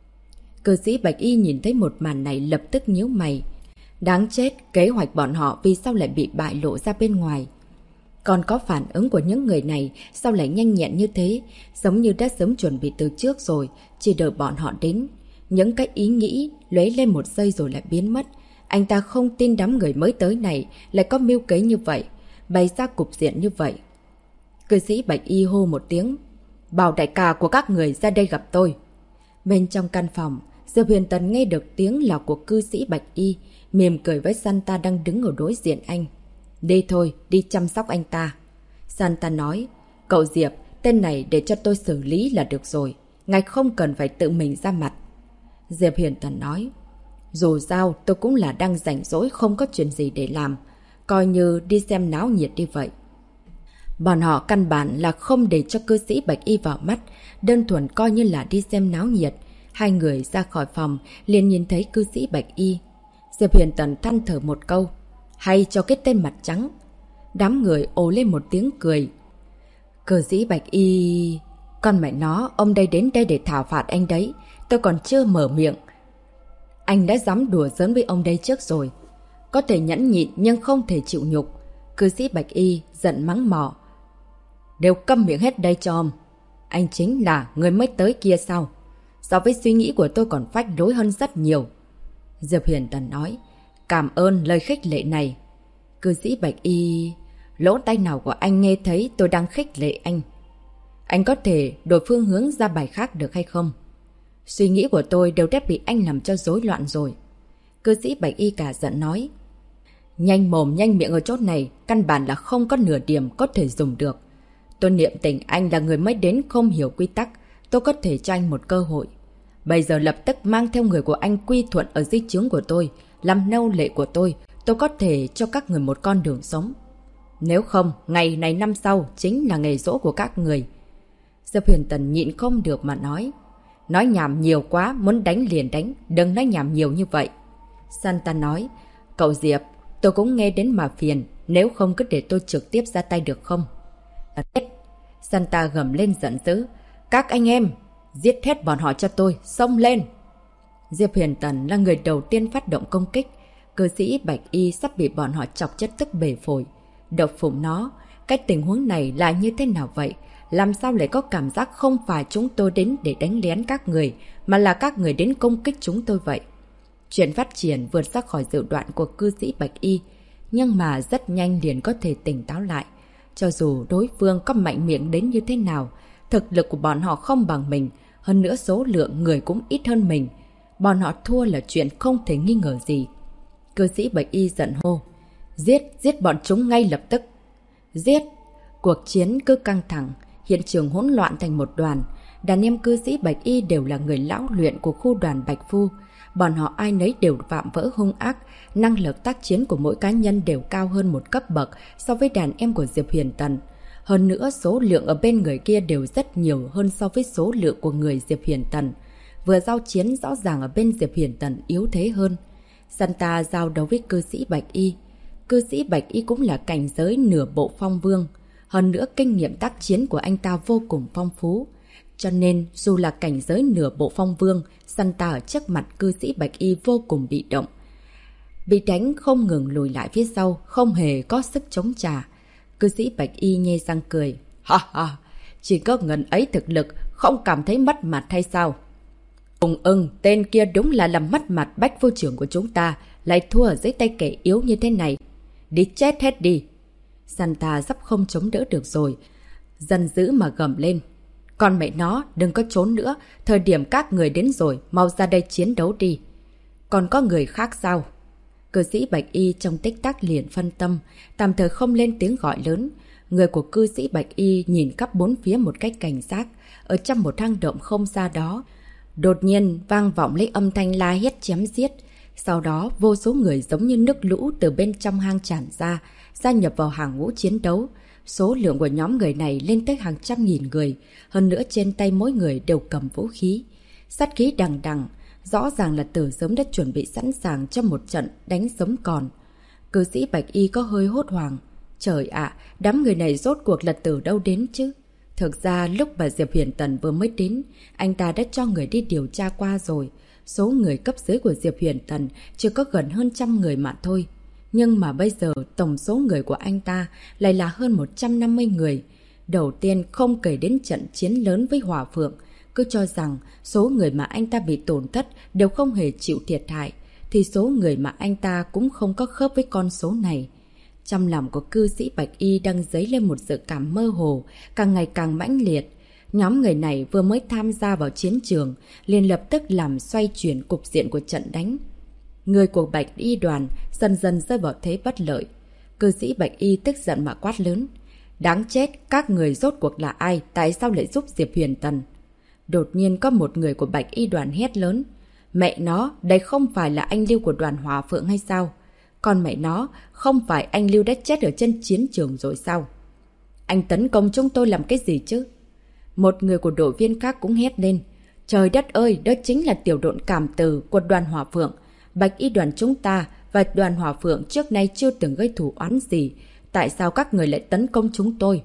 Cư sĩ Bạch Y nhìn thấy một màn này lập tức nhíu mày. Đáng chết, kế hoạch bọn họ vì sao lại bị bại lộ ra bên ngoài. Còn có phản ứng của những người này sao lại nhanh nhẹn như thế, giống như đã sớm chuẩn bị từ trước rồi, chỉ đợi bọn họ đến. Những cái ý nghĩ lóe lên một giây rồi lại biến mất. Anh ta không tin đám người mới tới này lại có mưu kế như vậy, bày ra cục diện như vậy. Cư sĩ Bạch Y hô một tiếng, bảo đại ca của các người ra đây gặp tôi. Bên trong căn phòng, Diệp Huyền Tần nghe được tiếng là của cư sĩ Bạch Y, mỉm cười với Santa đang đứng ở đối diện anh. Đi thôi, đi chăm sóc anh ta. Santa nói, cậu Diệp, tên này để cho tôi xử lý là được rồi, ngài không cần phải tự mình ra mặt. Diệp Huyền Tần nói, dù sao tôi cũng là đang rảnh rỗi không có chuyện gì để làm, coi như đi xem náo nhiệt đi vậy. Bọn họ căn bản là không để cho cư sĩ Bạch Y vào mắt, đơn thuần coi như là đi xem náo nhiệt. Hai người ra khỏi phòng liền nhìn thấy cư sĩ Bạch Y. Diệp Huyền Tần than thở một câu, hay cho cái tên mặt trắng. Đám người ồ lên một tiếng cười. Cư sĩ Bạch Y... Con mẹ nó, ông đây đến đây để thảo phạt anh đấy. Tôi còn chưa mở miệng, anh đã dám đùa giỡn với ông đây trước rồi. Có thể nhẫn nhịn nhưng không thể chịu nhục. Cư sĩ Bạch Y giận mắng mỏ. Đều câm miệng hết đây cho ông. Anh chính là người mới tới kia sao? So với suy nghĩ của tôi còn phách lối hơn rất nhiều. Diệp Huyền Tần nói, cảm ơn lời khích lệ này. Cư sĩ Bạch Y... Lỗ tai nào của anh nghe thấy tôi đang khích lệ anh? Anh có thể đổi phương hướng ra bài khác được hay không? Suy nghĩ của tôi đều đã bị anh làm cho rối loạn rồi. Cư sĩ Bạch Y cả giận nói. Nhanh mồm nhanh miệng ở chốt này, căn bản là không có nửa điểm có thể dùng được. Tôi niệm tình anh là người mới đến không hiểu quy tắc, tôi có thể cho anh một cơ hội. Bây giờ lập tức mang theo người của anh quy thuận ở di chướng của tôi, làm nô lệ của tôi có thể cho các người một con đường sống. Nếu không, ngày này năm sau chính là ngày giỗ của các người. Diệp Huyền Tần nhịn không được mà nói. Nói nhảm nhiều quá, muốn đánh liền đánh, đừng nói nhảm nhiều như vậy. Santa nói, cậu Diệp, tôi cũng nghe đến mà phiền, nếu không cứ để tôi trực tiếp ra tay được không? Santa gầm lên giận dữ. Các anh em, giết hết bọn họ cho tôi, xông lên! Diệp Huyền Tần là người đầu tiên phát động công kích. Cư sĩ Bạch Y sắp bị bọn họ chọc chất tức bể phổi. Độc phụng nó, cái tình huống này là như thế nào vậy? Làm sao lại có cảm giác không phải chúng tôi đến để đánh lén các người, mà là các người đến công kích chúng tôi vậy? Chuyện phát triển vượt ra khỏi dự đoán của cư sĩ Bạch Y, nhưng mà rất nhanh liền có thể tỉnh táo lại. Cho dù đối phương có mạnh miệng đến như thế nào, thực lực của bọn họ không bằng mình, hơn nữa số lượng người cũng ít hơn mình. Bọn họ thua là chuyện không thể nghi ngờ gì. Cư sĩ Bạch Y giận hô. Giết bọn chúng ngay lập tức. Giết! Cuộc chiến cứ căng thẳng, hiện trường hỗn loạn thành một đoàn. Đàn em cư sĩ Bạch Y đều là người lão luyện của khu đoàn Bạch Phu. Bọn họ ai nấy đều phạm vỡ hung ác, năng lực tác chiến của mỗi cá nhân đều cao hơn một cấp bậc so với đàn em của Diệp Huyền Tần. Hơn nữa số lượng ở bên người kia đều rất nhiều hơn so với số lượng của người Diệp Huyền Tần. Vừa giao chiến rõ ràng ở bên Diệp Huyền Tần yếu thế hơn. Santa giao đấu với cư sĩ Bạch Y. Cư sĩ Bạch Y cũng là cảnh giới nửa bộ phong vương. Hơn nữa kinh nghiệm tác chiến của anh ta vô cùng phong phú. Cho nên dù là cảnh giới nửa bộ phong vương, Santa ở trước mặt cư sĩ Bạch Y vô cùng bị động. Bị đánh không ngừng lùi lại phía sau, không hề có sức chống trả. Cư sĩ Bạch Y nhe răng cười. Ha ha, chỉ có ngần ấy thực lực, không cảm thấy mất mặt hay sao? Tên kia đúng là làm mất mặt Bách Phu trưởng của chúng ta, lại thua ở dưới tay kẻ yếu như thế này. Đi chết hết đi! Santa sắp không chống đỡ được rồi, dần dữ mà gầm lên. Con mẹ nó, đừng có trốn nữa, thời điểm các người đến rồi, mau ra đây chiến đấu đi. Còn có người khác sao? Cư sĩ Bạch Y trong tích tắc liền phân tâm, tạm thời không lên tiếng gọi lớn. Người của cư sĩ Bạch Y nhìn khắp bốn phía một cách cảnh giác, ở trong một hang động không xa đó. Đột nhiên vang vọng lấy âm thanh la hét chém giết. Sau đó vô số người giống như nước lũ từ bên trong hang tràn ra, gia nhập vào hàng ngũ chiến đấu. Số lượng của nhóm người này lên tới hàng trăm nghìn người, hơn nữa trên tay mỗi người đều cầm vũ khí. Sát khí đằng đằng, rõ ràng là từ sớm đã chuẩn bị sẵn sàng cho một trận đánh sống còn. Cư sĩ Bạch Y có hơi hốt hoảng. Trời ạ, đám người này rốt cuộc là từ đâu đến chứ? Thực ra lúc bà Diệp Huyền Tần vừa mới đến, anh ta đã cho người đi điều tra qua rồi. Số người cấp dưới của Diệp Huyền Tần chỉ có gần hơn 100 người mà thôi. Nhưng mà bây giờ tổng số người của anh ta lại là hơn 150 người. Đầu tiên không kể đến trận chiến lớn với Hỏa Phượng, cứ cho rằng số người mà anh ta bị tổn thất đều không hề chịu thiệt hại, thì số người mà anh ta cũng không có khớp với con số này. Trong lòng của cư sĩ Bạch Y đang dấy lên một dự cảm mơ hồ, càng ngày càng mãnh liệt. Nhóm người này vừa mới tham gia vào chiến trường, liền lập tức làm xoay chuyển cục diện của trận đánh. Người của Bạch Y đoàn dần dần rơi vào thế bất lợi. Cư sĩ Bạch Y tức giận mà quát lớn. Đáng chết, các người rốt cuộc là ai, tại sao lại giúp Diệp Huyền Tần? Đột nhiên có một người của Bạch Y đoàn hét lớn. Mẹ nó, đây không phải là anh Lưu của đoàn Hỏa Phượng hay sao? Còn mẹ nó, không phải anh Lưu đã chết ở trên chiến trường rồi sao? Anh tấn công chúng tôi làm cái gì chứ? Một người của đội viên khác cũng hét lên. Trời đất ơi, đó chính là tiểu đội cảm từ của đoàn Hỏa Phượng. Bạch Y đoàn chúng ta và đoàn Hỏa Phượng trước nay chưa từng gây thù oán gì. Tại sao các người lại tấn công chúng tôi?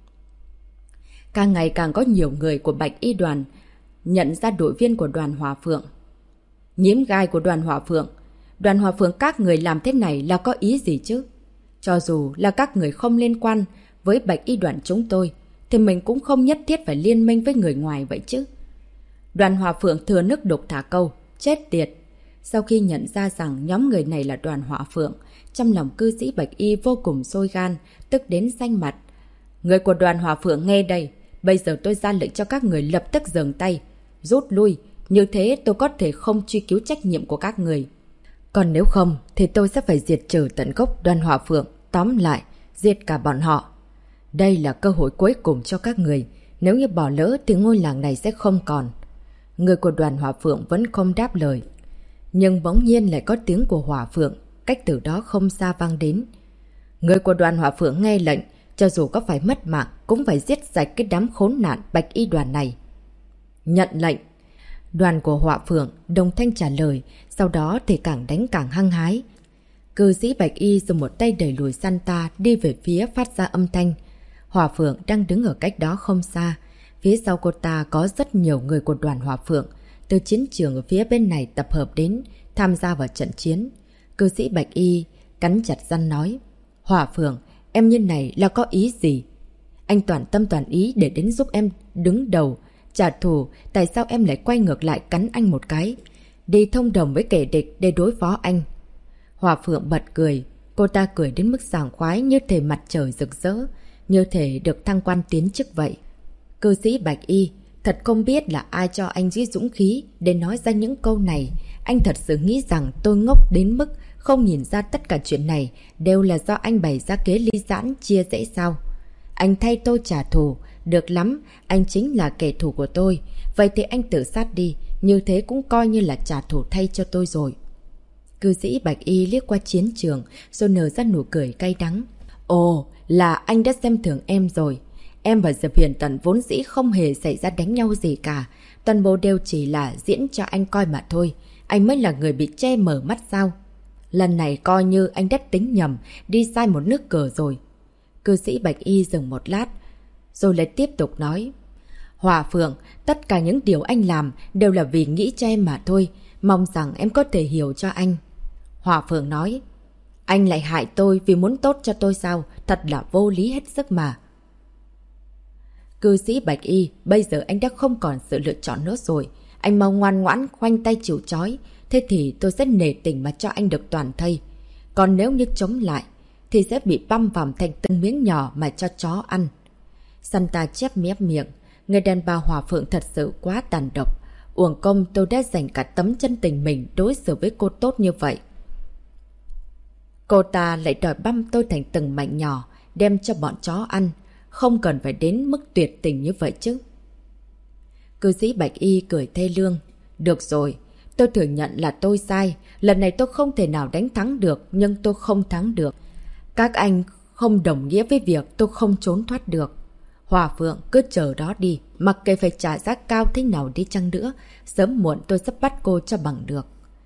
Càng ngày càng có nhiều người của Bạch Y đoàn nhận ra đội viên của đoàn Hỏa Phượng. Nhiễm gai của đoàn Hỏa Phượng. Đoàn Hỏa Phượng các người làm thế này là có ý gì chứ? Cho dù là các người không liên quan với Bạch Y đoàn chúng tôi, thì mình cũng không nhất thiết phải liên minh với người ngoài vậy chứ. Đoàn Hỏa Phượng thừa nước đục thả câu. Chết tiệt! Sau khi nhận ra rằng nhóm người này là đoàn Hỏa Phượng, trong lòng cư sĩ Bạch Y vô cùng sôi gan, tức đến xanh mặt. Người của đoàn Hỏa Phượng nghe đây, bây giờ tôi ra lệnh cho các người lập tức dừng tay, rút lui, Như thế tôi có thể không truy cứu trách nhiệm của các người. Còn nếu không thì tôi sẽ phải diệt trừ tận gốc Đoàn Hỏa Phượng, tóm lại, diệt cả bọn họ. Đây là cơ hội cuối cùng cho các người. Nếu như bỏ lỡ thì ngôi làng này sẽ không còn. Người của Đoàn Hỏa Phượng vẫn không đáp lời. Nhưng bỗng nhiên lại có tiếng của Hỏa Phượng, cách từ đó không xa vang đến. Người của Đoàn Hỏa Phượng nghe lệnh, cho dù có phải mất mạng, cũng phải giết sạch cái đám khốn nạn Bạch Y đoàn này. Nhận lệnh. Đoàn của Hỏa Phượng đồng thanh trả lời, sau đó thì càng đánh càng hăng hái. Cư sĩ Bạch Y dùng một tay đẩy lùi Santa đi về phía phát ra âm thanh. Hỏa Phượng đang đứng ở cách đó không xa. Phía sau cô ta có rất nhiều người của Đoàn Hỏa Phượng, từ chiến trường ở phía bên này tập hợp đến, tham gia vào trận chiến. Cư sĩ Bạch Y cắn chặt răng nói, Hỏa Phượng, em như này là có ý gì? Anh toàn tâm toàn ý để đến giúp em đứng đầu, trả thù, tại sao em lại quay ngược lại cắn anh một cái? Đi thông đồng với kẻ địch để đối phó anh. Hỏa Phượng bật cười, cô ta cười đến mức sảng khoái như thể mặt trời rực rỡ, như thể được thăng quan tiến chức vậy. Cư sĩ Bạch Y, thật không biết là ai cho anh giữ dũng khí để nói ra những câu này. Anh thật sự nghĩ rằng tôi ngốc đến mức không nhìn ra tất cả chuyện này đều là do anh bày ra kế ly giãn chia rẽ sao? Anh thay tôi trả thù, được lắm, anh chính là kẻ thù của tôi. Vậy thì anh tự sát đi, như thế cũng coi như là trả thù thay cho tôi rồi. Cư sĩ Bạch Y liếc qua chiến trường rồi nở ra nụ cười cay đắng. Ồ, là anh đã xem thường em rồi. Em và Diệp Huyền Tần vốn dĩ không hề xảy ra đánh nhau gì cả. Toàn bộ đều chỉ là diễn cho anh coi mà thôi. Anh mới là người bị che mở mắt sao? Lần này coi như anh đã tính nhầm, đi sai một nước cờ rồi. Cư sĩ Bạch Y dừng một lát, rồi lại tiếp tục nói. Hỏa Phượng, tất cả những điều anh làm đều là vì nghĩ cho em mà thôi. Mong rằng em có thể hiểu cho anh. Hỏa Phượng nói. Anh lại hại tôi vì muốn tốt cho tôi sao? Thật là vô lý hết sức mà. Cư sĩ Bạch Y, bây giờ anh đã không còn sự lựa chọn nữa rồi. Anh mau ngoan ngoãn khoanh tay chịu trói. Thế thì tôi sẽ nể tình mà cho anh được toàn thây. Còn nếu như chống lại thì sẽ bị băm vằm thành từng miếng nhỏ mà cho chó ăn. Santa chép mép miệng. Người đàn bà Hỏa Phượng thật sự quá tàn độc. Uổng công tôi đã dành cả tấm chân tình mình đối xử với cô tốt như vậy. Cô ta lại đòi băm tôi thành từng mảnh nhỏ, đem cho bọn chó ăn. Không cần phải đến mức tuyệt tình như vậy chứ. Cư sĩ Bạch Y cười thê lương. Được rồi, tôi thừa nhận là tôi sai. Lần này tôi không thể nào đánh thắng được, nhưng tôi không thắng được. Các anh không đồng nghĩa với việc tôi không trốn thoát được. Hỏa Phượng cứ chờ đó đi, mặc kệ phải trả giá cao thế nào đi chăng nữa, sớm muộn tôi sẽ bắt cô cho bằng được.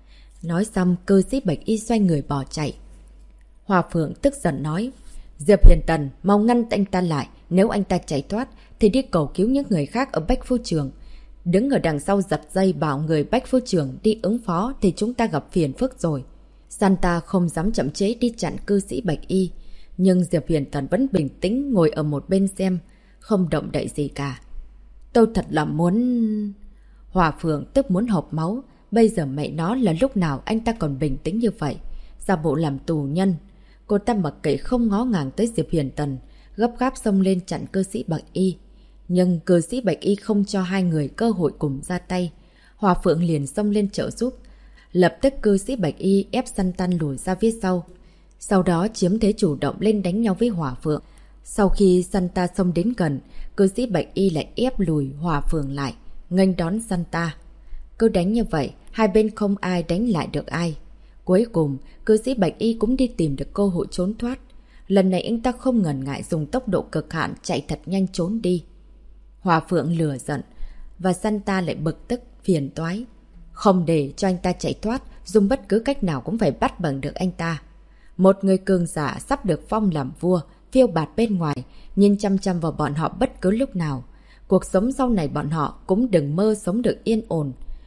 Nói xong, cư sĩ Bạch Y xoay người bỏ chạy. Hỏa Phượng tức giận nói, Diệp Huyền Tần, mau ngăn anh ta lại, nếu anh ta chạy thoát thì đi cầu cứu những người khác ở Bách Phu Trường. Đứng ở đằng sau giật dây bảo người Bách Phu Trường đi ứng phó thì chúng ta gặp phiền phức rồi. Santa không dám chậm chế đi chặn cư sĩ Bạch Y, nhưng Diệp Huyền Tần vẫn bình tĩnh ngồi ở một bên xem, không động đậy gì cả. Tôi thật là muốn... Hỏa Phượng tức muốn hộc máu. Bây giờ mẹ nó là lúc nào anh ta còn bình tĩnh như vậy? Giả bộ làm tù nhân. Cô ta mặc kệ không ngó ngàng tới Diệp Huyền Tần, gấp gáp xông lên chặn cư sĩ Bạch Y. Nhưng cư sĩ Bạch Y không cho hai người cơ hội cùng ra tay. Hỏa Phượng liền xông lên trợ giúp. Lập tức cư sĩ Bạch Y ép Santa lùi ra phía sau. Sau đó chiếm thế chủ động lên đánh nhau với Hỏa Phượng. Sau khi Santa xông đến gần, cư sĩ Bạch Y lại ép lùi Hỏa Phượng lại, nghênh đón Santa. Cứ đánh như vậy, hai bên không ai đánh lại được ai. Cuối cùng, cư sĩ Bạch Y cũng đi tìm được cơ hội trốn thoát. Lần này anh ta không ngần ngại dùng tốc độ cực hạn chạy thật nhanh trốn đi. Hỏa Phượng lừa giận, và Santa lại bực tức, phiền toái. Không để cho anh ta chạy thoát, dùng bất cứ cách nào cũng phải bắt bằng được anh ta. Một người cường giả sắp được phong làm vua, phiêu bạt bên ngoài, nhìn chăm chăm vào bọn họ bất cứ lúc nào. Cuộc sống sau này bọn họ cũng đừng mơ sống được yên ổn.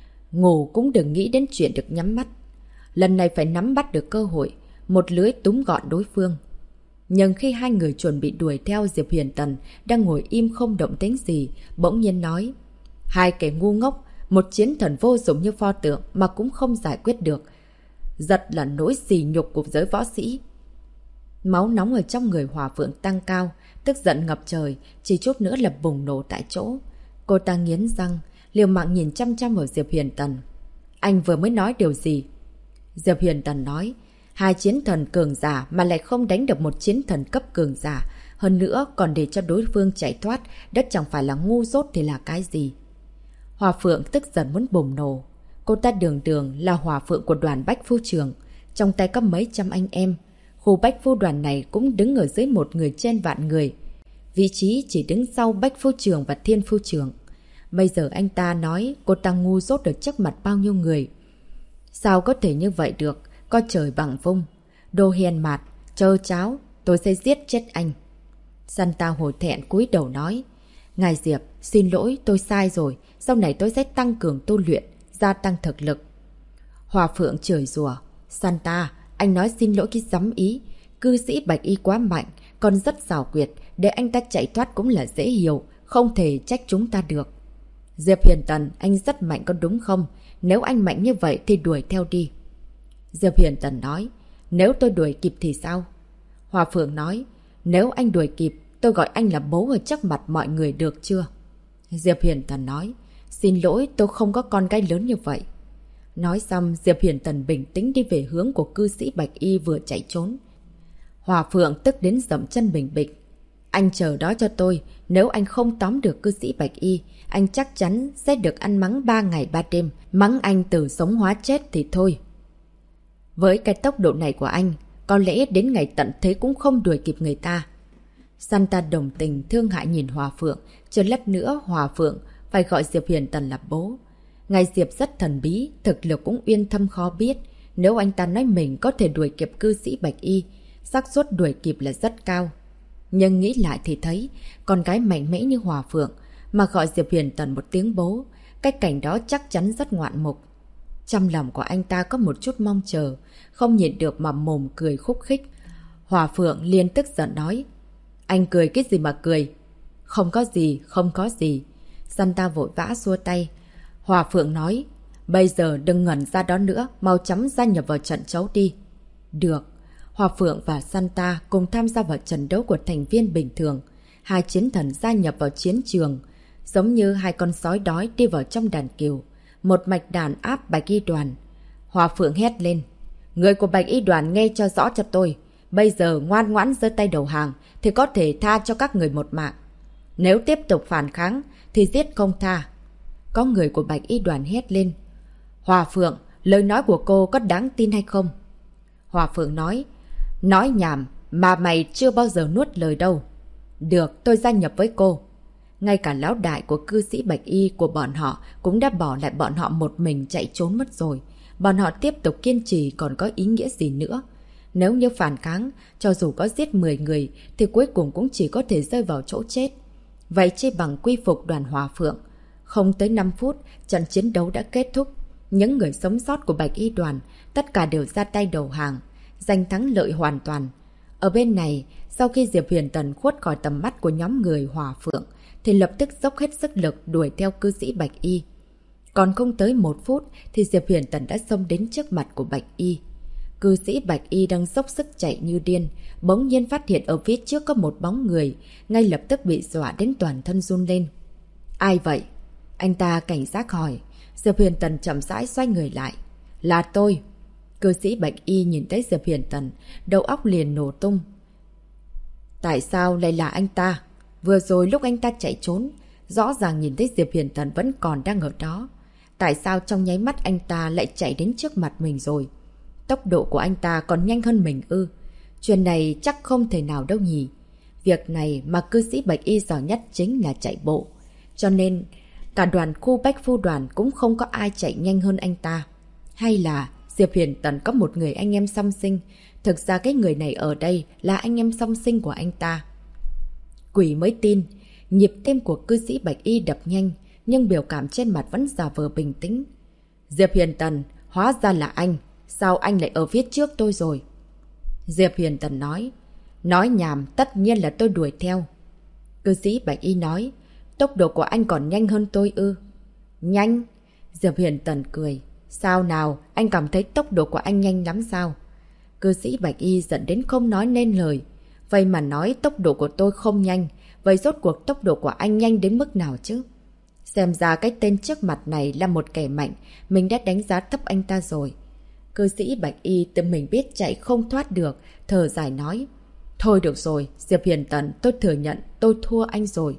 Ngủ cũng đừng nghĩ đến chuyện được nhắm mắt. Lần này phải nắm bắt được cơ hội, một lưới túm gọn đối phương. Nhưng khi hai người chuẩn bị đuổi theo, Diệp Huyền Tần đang ngồi im không động tĩnh gì, bỗng nhiên nói. Hai kẻ ngu ngốc, một chiến thần vô dụng như pho tượng mà cũng không giải quyết được. Giật là nỗi sỉ nhục của giới võ sĩ. Máu nóng ở trong người Hỏa Phượng tăng cao, tức giận ngập trời, chỉ chút nữa là bùng nổ tại chỗ. Cô ta nghiến răng, liều mạng nhìn chăm chăm vào Diệp Huyền Tần. Anh vừa mới nói điều gì? Diệp Huyền Tần nói, 2 chiến thần cường giả mà lại không đánh được một chiến thần cấp cường giả. Hơn nữa còn để cho đối phương chạy thoát, đất chẳng phải là ngu dốt thì là cái gì. Hòa Phượng tức giận muốn bùng nổ. Cô ta đường đường là Hòa Phượng của đoàn Bách Phu Trường, trong tay có mấy trăm anh em. Khu Bách Phu đoàn này cũng đứng ở dưới một người trên vạn người. Vị trí chỉ đứng sau Bách Phu Trường và Thiên Phu Trường. Bây giờ anh ta nói cô ta ngu dốt được trước mặt bao nhiêu người. Sao có thể như vậy được, coi trời bằng vung. Đồ hiền mạt, trơ cháo, tôi sẽ giết chết anh. Santa hổ thẹn cúi đầu nói, Ngài Diệp, xin lỗi, tôi sai rồi, sau này tôi sẽ tăng cường tu luyện, gia tăng thực lực. Hòa Phượng chửi rủa, Santa, anh nói xin lỗi cái dám ý, cư sĩ Bạch Y quá mạnh, còn rất xảo quyệt, để anh ta chạy thoát cũng là dễ hiểu, không thể trách chúng ta được. Diệp Huyền Tần, anh rất mạnh có đúng không? Nếu anh mạnh như vậy thì đuổi theo đi. Diệp Huyền Tần nói, nếu tôi đuổi kịp thì sao? Hòa Phượng nói, nếu anh đuổi kịp, tôi gọi anh là bố ở trước mặt mọi người được chưa? Diệp Huyền Tần nói, xin lỗi, tôi không có con gái lớn như vậy. Nói xong, Diệp Huyền Tần bình tĩnh đi về hướng của cư sĩ Bạch Y vừa chạy trốn. Hòa Phượng tức đến dậm chân bình bịch. Anh chờ đó cho tôi, nếu anh không tóm được cư sĩ Bạch Y, anh chắc chắn sẽ được ăn mắng 3 ngày 3 đêm, mắng anh từ sống hóa chết thì thôi. Với cái tốc độ này của anh, có lẽ đến ngày tận thế cũng không đuổi kịp người ta. Santa đồng tình thương hại nhìn Hòa Phượng, chờ lát nữa Hòa Phượng phải gọi Diệp Huyền Tần là bố. Ngài Diệp rất thần bí, thực lực cũng uyên thâm khó biết. Nếu anh ta nói mình có thể đuổi kịp cư sĩ Bạch Y, xác suất đuổi kịp là rất cao. Nhưng nghĩ lại thì thấy, con gái mạnh mẽ như Hòa Phượng mà gọi Diệp Huyền Tần một tiếng bố, cái cảnh đó chắc chắn rất ngoạn mục. Trong lòng của anh ta có một chút mong chờ, không nhịn được mà mồm cười khúc khích. Hòa Phượng liền tức giận nói, anh cười cái gì mà cười? Không có gì, không có gì. Santa vội vã xua tay. Hòa Phượng nói, bây giờ đừng ngẩn ra đó nữa, mau chóng gia nhập vào trận đấu đi. Được. Hòa Phượng và Santa cùng tham gia vào trận đấu của thành viên bình thường. 2 chiến thần gia nhập vào chiến trường, giống như 2 con sói đói đi vào trong đàn cừu. Một mạch đàn áp Bạch Y đoàn. Hòa Phượng hét lên, người của Bạch Y đoàn nghe cho rõ cho tôi. Bây giờ ngoan ngoãn giơ tay đầu hàng thì có thể tha cho các người một mạng. Nếu tiếp tục phản kháng thì giết không tha. Có người của Bạch Y đoàn hét lên, Hòa Phượng, lời nói của cô có đáng tin hay không? Hòa Phượng nói nhảm mà mày chưa bao giờ nuốt lời đâu. Được, tôi gia nhập với cô. Ngay cả lão đại của cư sĩ Bạch Y của bọn họ cũng đã bỏ lại bọn họ một mình chạy trốn mất rồi. Bọn họ tiếp tục kiên trì còn có ý nghĩa gì nữa? Nếu như phản kháng, cho dù có giết 10 người thì cuối cùng cũng chỉ có thể rơi vào chỗ chết. Vậy chi bằng quy phục đoàn Hòa Phượng. Không tới 5 phút, trận chiến đấu đã kết thúc. Những người sống sót của Bạch Y đoàn tất cả đều ra tay đầu hàng, giành thắng lợi hoàn toàn. Ở bên này, sau khi Diệp Huyền Tần khuất khỏi tầm mắt của nhóm người Hòa Phượng thì lập tức dốc hết sức lực đuổi theo cư sĩ Bạch Y. Còn không tới 1 phút thì Diệp Huyền Tần đã xông đến trước mặt của Bạch Y. Cư sĩ Bạch Y đang dốc sức chạy như điên, bỗng nhiên phát hiện ở phía trước có một bóng người, ngay lập tức bị dọa đến toàn thân run lên. Ai vậy? Anh ta cảnh giác hỏi. Diệp Huyền Tần chậm rãi xoay người lại. Là tôi. Cư sĩ Bạch Y nhìn thấy Diệp Huyền Tần, đầu óc liền nổ tung. Tại sao lại là anh ta? Vừa rồi lúc anh ta chạy trốn, rõ ràng nhìn thấy Diệp Huyền Tần vẫn còn đang ở đó. Tại sao trong nháy mắt anh ta lại chạy đến trước mặt mình rồi? Tốc độ của anh ta còn nhanh hơn mình ư? Chuyện này chắc không thể nào đâu nhỉ. Việc này mà cư sĩ Bạch Y giỏi nhất chính là chạy bộ. Cho nên cả đoàn khu Bách Phu đoàn cũng không có ai chạy nhanh hơn anh ta. Hay là Diệp Huyền Tần có một người anh em song sinh? Thực ra cái người này ở đây là anh em song sinh của anh ta. Quỷ mới tin. Nhịp tim của cư sĩ Bạch Y đập nhanh, nhưng biểu cảm trên mặt vẫn giả vờ bình tĩnh. Diệp Huyền Tần, hóa ra là anh. Sao anh lại ở phía trước tôi rồi? Diệp Huyền Tần nói nhảm, tất nhiên là tôi đuổi theo. Cư sĩ Bạch Y nói, tốc độ của anh còn nhanh hơn tôi ư? Nhanh? Diệp Huyền Tần cười. Sao nào, anh cảm thấy tốc độ của anh nhanh lắm sao? Cư sĩ Bạch Y giận đến không nói nên lời. Vậy mà nói tốc độ của tôi không nhanh, vậy rốt cuộc tốc độ của anh nhanh đến mức nào chứ? Xem ra cái tên trước mặt này là một kẻ mạnh, mình đã đánh giá thấp anh ta rồi. Cư sĩ Bạch Y tự mình biết chạy không thoát được, thở dài nói. Thôi được rồi, Diệp Hiền Tần, tôi thừa nhận tôi thua anh rồi.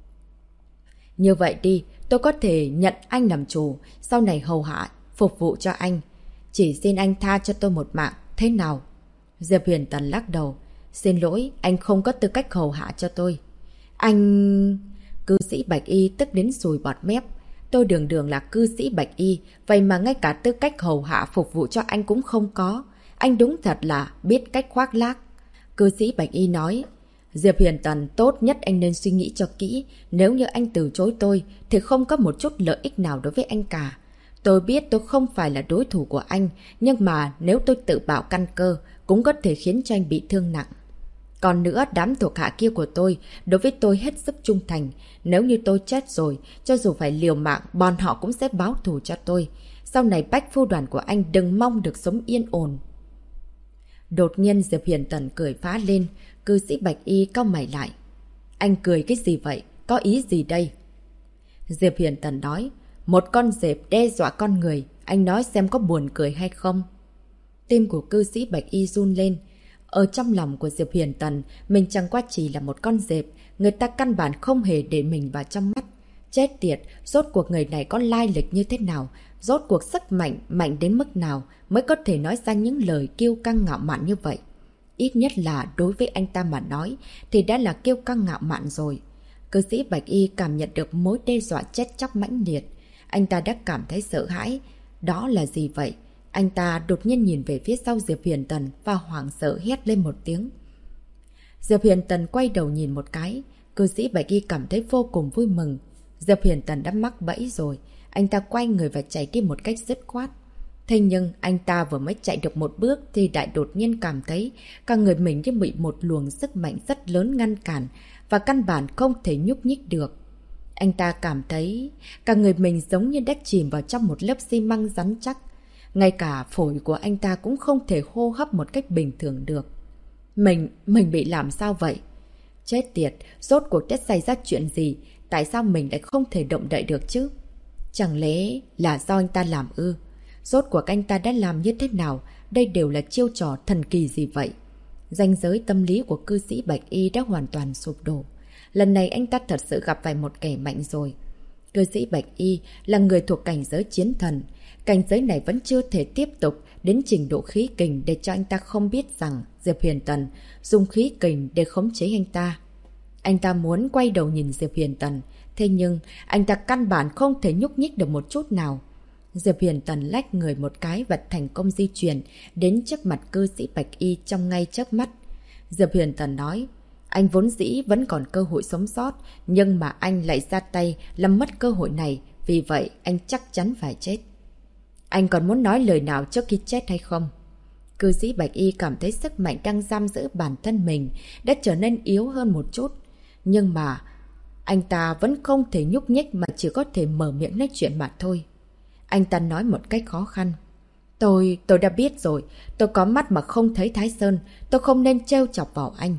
Như vậy đi, tôi có thể nhận anh làm chủ, sau này hầu hạ, phục vụ cho anh. Chỉ xin anh tha cho tôi một mạng, thế nào? Diệp Hiền Tần lắc đầu. Xin lỗi, anh không có tư cách hầu hạ cho tôi. Anh... Cư sĩ Bạch Y tức đến sùi bọt mép. Tôi đường đường là cư sĩ Bạch Y, vậy mà ngay cả tư cách hầu hạ phục vụ cho anh cũng không có. Anh đúng thật là biết cách khoác lác. Cư sĩ Bạch Y nói, Diệp Hiền Tần, tốt nhất anh nên suy nghĩ cho kỹ. Nếu như anh từ chối tôi, thì không có một chút lợi ích nào đối với anh cả. Tôi biết tôi không phải là đối thủ của anh, nhưng mà nếu tôi tự bảo căn cơ, cũng có thể khiến cho anh bị thương nặng. Còn nữa, đám thuộc hạ kia của tôi, đối với tôi hết sức trung thành. Nếu như tôi chết rồi, cho dù phải liều mạng, bọn họ cũng sẽ báo thù cho tôi. Sau này bách phu đoàn của anh đừng mong được sống yên ổn. Đột nhiên Diệp Hiền Tần cười phá lên, cư sĩ Bạch Y cau mày lại. Anh cười cái gì vậy? Có ý gì đây? Diệp Hiền Tần nói, một con dẹp đe dọa con người, anh nói xem có buồn cười hay không? Tim của cư sĩ Bạch Y run lên. Ở trong lòng của Diệp Hiền Tần, mình chẳng qua chỉ là một con dẹp, người ta căn bản không hề để mình vào trong mắt. Chết tiệt, rốt cuộc người này có lai lịch như thế nào? Rốt cuộc sức mạnh đến mức nào mới có thể nói ra những lời kiêu căng ngạo mạn như vậy? Ít nhất là đối với anh ta mà nói thì đã là kiêu căng ngạo mạn rồi. Cư sĩ Bạch Y cảm nhận được mối đe dọa chết chóc mãnh liệt. Anh ta đã cảm thấy sợ hãi. Đó là gì vậy? Anh ta đột nhiên nhìn về phía sau Diệp Hiền Tần và hoảng sợ hét lên một tiếng. Diệp Hiền Tần quay đầu nhìn một cái. Cư sĩ Bạch Y cảm thấy vô cùng vui mừng. Diệp Hiền Tần đã mắc bẫy rồi. Anh ta quay người và chạy đi một cách dứt khoát. Thế nhưng anh ta vừa mới chạy được một bước thì lại đột nhiên cảm thấy cả người mình như bị một luồng sức mạnh rất lớn ngăn cản và căn bản không thể nhúc nhích được. Anh ta cảm thấy cả người mình giống như đã chìm vào trong một lớp xi măng rắn chắc. Ngay cả phổi của anh ta cũng không thể hô hấp một cách bình thường được. Mình bị làm sao vậy? Chết tiệt, rốt cuộc đã xảy ra chuyện gì? Tại sao mình lại không thể động đậy được chứ? Chẳng lẽ là do anh ta làm ư? Rốt cuộc anh ta đã làm như thế nào? Đây đều là chiêu trò thần kỳ gì vậy? Ranh giới tâm lý của cư sĩ Bạch Y đã hoàn toàn sụp đổ. Lần này anh ta thật sự gặp phải một kẻ mạnh rồi. Cư sĩ Bạch Y là người thuộc cảnh giới chiến thần. Cảnh giới này vẫn chưa thể tiếp tục đến trình độ khí kình để cho anh ta không biết rằng Diệp Hiền Tần dùng khí kình để khống chế anh ta. Anh ta muốn quay đầu nhìn Diệp Hiền Tần, thế nhưng anh ta căn bản không thể nhúc nhích được một chút nào. Diệp Hiền Tần lách người một cái và thành công di chuyển đến trước mặt cư sĩ Bạch Y trong ngay chớp mắt. Diệp Hiền Tần nói, anh vốn dĩ vẫn còn cơ hội sống sót, nhưng mà anh lại ra tay làm mất cơ hội này, vì vậy anh chắc chắn phải chết. Anh còn muốn nói lời nào trước khi chết hay không? Cư sĩ Bạch Y cảm thấy sức mạnh đang giam giữ bản thân mình đã trở nên yếu hơn một chút. Nhưng mà anh ta vẫn không thể nhúc nhích mà chỉ có thể mở miệng nói chuyện mà thôi. Anh ta nói một cách khó khăn. Tôi đã biết rồi. Tôi có mắt mà không thấy Thái Sơn. Tôi không nên trêu chọc vào anh.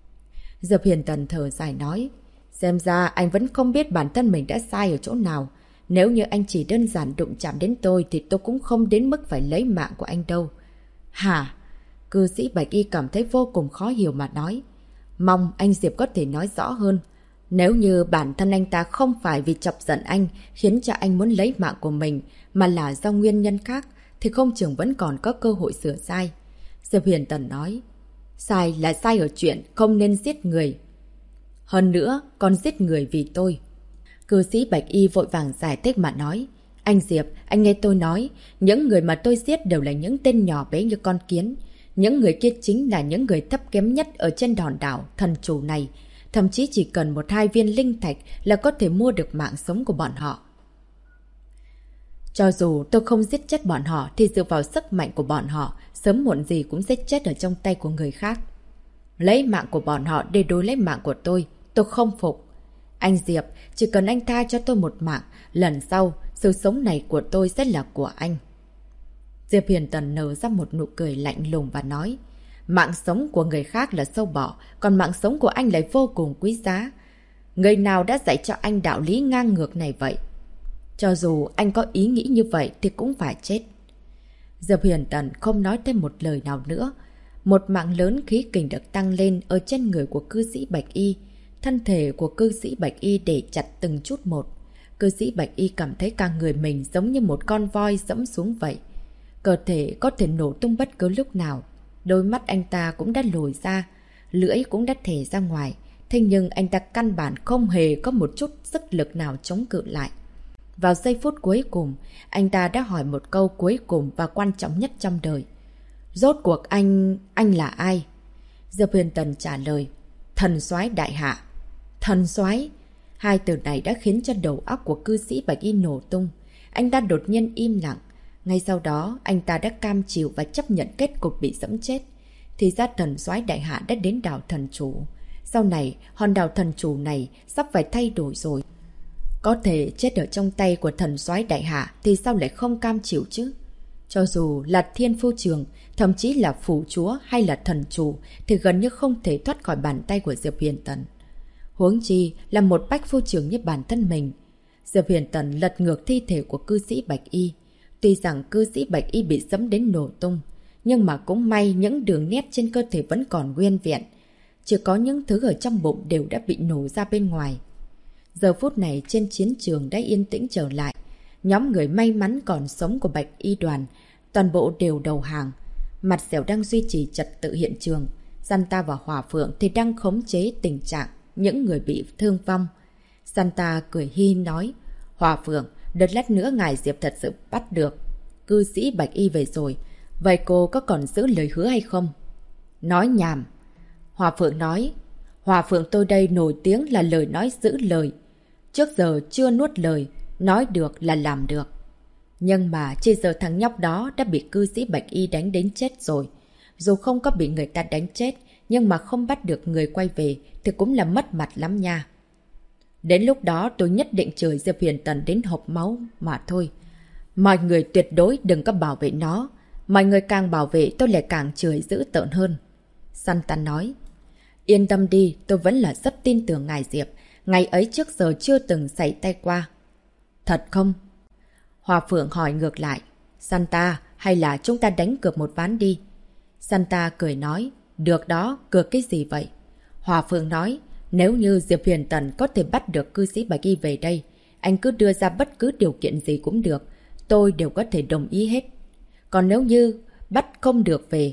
Diệp Hiền Tần thở dài nói. Xem ra anh vẫn không biết bản thân mình đã sai ở chỗ nào. Nếu như anh chỉ đơn giản đụng chạm đến tôi thì tôi cũng không đến mức phải lấy mạng của anh đâu. Hả? Cư sĩ Bạch Y cảm thấy vô cùng khó hiểu mà nói. Mong anh Diệp có thể nói rõ hơn. Nếu như bản thân anh ta không phải vì chọc giận anh khiến cho anh muốn lấy mạng của mình mà là do nguyên nhân khác thì không chừng vẫn còn có cơ hội sửa sai. Diệp Hiền Tần nói. Sai là sai ở chuyện không nên giết người. Hơn nữa còn giết người vì tôi. Cư sĩ Bạch Y vội vàng giải thích mà nói. Anh Diệp, anh nghe tôi nói, những người mà tôi giết đều là những tên nhỏ bé như con kiến. Những người kia chính là những người thấp kém nhất ở trên hòn đảo thần chủ này. Thậm chí chỉ cần 1-2 viên linh thạch là có thể mua được mạng sống của bọn họ. Cho dù tôi không giết chết bọn họ thì dựa vào sức mạnh của bọn họ, sớm muộn gì cũng sẽ chết ở trong tay của người khác. Lấy mạng của bọn họ để đối lấy mạng của tôi không phục. Anh Diệp, chỉ cần anh tha cho tôi một mạng, lần sau, sự sống này của tôi sẽ là của anh. Diệp Hiền Tần nở ra một nụ cười lạnh lùng và nói, mạng sống của người khác là sâu bọ, còn mạng sống của anh lại vô cùng quý giá. Người nào đã dạy cho anh đạo lý ngang ngược này vậy? Cho dù anh có ý nghĩ như vậy thì cũng phải chết. Diệp Huyền Tần không nói thêm một lời nào nữa. Một mạng lớn khí kình được tăng lên ở trên người của cư sĩ Bạch Y. Thân thể của cư sĩ Bạch Y để chặt từng chút một. Cư sĩ Bạch Y cảm thấy cả người mình giống như một con voi dẫm xuống vậy. Cơ thể có thể nổ tung bất cứ lúc nào. Đôi mắt anh ta cũng đã lồi ra, lưỡi cũng đã thè ra ngoài. Thế nhưng anh ta căn bản không hề có một chút sức lực nào chống cự lại. Vào giây phút cuối cùng, anh ta đã hỏi một câu cuối cùng và quan trọng nhất trong đời. Rốt cuộc anh là ai? Diệp Huyền Tần trả lời, thần soái đại hạ. Thần soái? Hai từ này đã khiến cho đầu óc của cư sĩ Bạch Y nổ tung. Anh ta đột nhiên im lặng. Ngay sau đó, anh ta đã cam chịu và chấp nhận kết cục bị dẫm chết. Thì ra thần soái đại hạ đã đến đảo thần chủ. Sau này, hòn đảo thần chủ này sắp phải thay đổi rồi. Có thể chết ở trong tay của thần soái đại hạ thì sao lại không cam chịu chứ? Cho dù là thiên phu trường, thậm chí là phủ chúa hay là thần chủ thì gần như không thể thoát khỏi bàn tay của Diệp Huyền Tần. Huống chi là một bách phu trưởng như bản thân mình. Diệp Huyền Tần lật ngược thi thể của cư sĩ Bạch Y. Tuy rằng cư sĩ Bạch Y bị dẫm đến nổ tung, nhưng mà cũng may những đường nét trên cơ thể vẫn còn nguyên vẹn. Chỉ có những thứ ở trong bụng đều đã bị nổ ra bên ngoài. Giờ phút này trên chiến trường đã yên tĩnh trở lại. Nhóm người may mắn còn sống của Bạch Y đoàn, toàn bộ đều đầu hàng. Mặt Dẻo đang duy trì trật tự hiện trường. Santa và Hỏa Phượng thì đang khống chế tình trạng những người bị thương vong. Santa cười hi nói, Hỏa Phượng, đợt lát nữa ngài Diệp thật sự bắt được cư sĩ Bạch Y về rồi. Vậy cô có còn giữ lời hứa hay không? Nói nhảm. Hỏa Phượng nói, Hỏa Phượng tôi đây nổi tiếng là lời nói giữ lời. Trước giờ chưa nuốt lời, nói được là làm được. Nhưng mà chỉ giờ thằng nhóc đó đã bị cư sĩ Bạch Y đánh đến chết rồi. Dù không có bị người ta đánh chết, nhưng mà không bắt được người quay về thì cũng là mất mặt lắm nha. Đến lúc đó tôi nhất định chửi Diệp Huyền Tần đến hộc máu mà thôi. Mọi người tuyệt đối đừng có bảo vệ nó. Mọi người càng bảo vệ tôi lại càng chửi dữ tợn hơn. Santa nói, yên tâm đi, tôi vẫn là rất tin tưởng ngài Diệp. Ngày ấy trước giờ chưa từng xảy tay qua. Thật không? Hòa Phượng hỏi ngược lại. Santa, hay là chúng ta đánh cược một ván đi? Santa cười nói, được đó, cược cái gì vậy? Hòa Phượng nói, nếu như Diệp Huyền Tần có thể bắt được cư sĩ Bạch Y về đây, anh cứ đưa ra bất cứ điều kiện gì cũng được, tôi đều có thể đồng ý hết. Còn nếu như bắt không được về,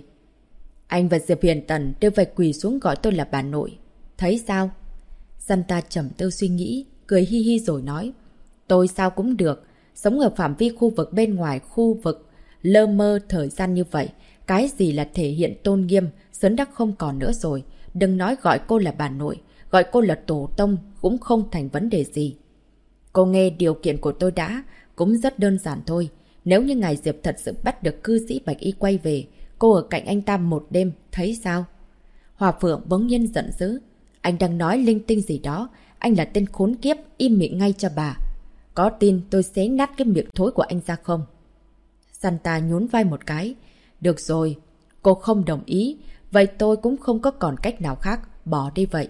anh và Diệp Huyền Tần đều phải quỳ xuống gọi tôi là bà nội. Thấy sao? Santa trầm tư suy nghĩ, cười hi hi rồi nói, tôi sao cũng được, sống ở phạm vi khu vực bên ngoài khu vực lơ mơ thời gian như vậy, cái gì là thể hiện tôn nghiêm, sớm đã không còn nữa rồi. Đừng nói gọi cô là bà nội, gọi cô là tổ tông cũng không thành vấn đề gì. Cô nghe điều kiện của tôi đã, cũng rất đơn giản thôi. Nếu như ngài Diệp thật sự bắt được cư sĩ Bạch Y quay về, cô ở cạnh anh ta một đêm, thấy sao? Hòa Phượng bỗng nhiên giận dữ. Anh đang nói linh tinh gì đó, anh là tên khốn kiếp, im miệng ngay cho bà. Có tin tôi xé nát cái miệng thối của anh ra không? Santa nhún vai một cái. Được rồi, cô không đồng ý, vậy tôi cũng không có còn cách nào khác, bỏ đi vậy.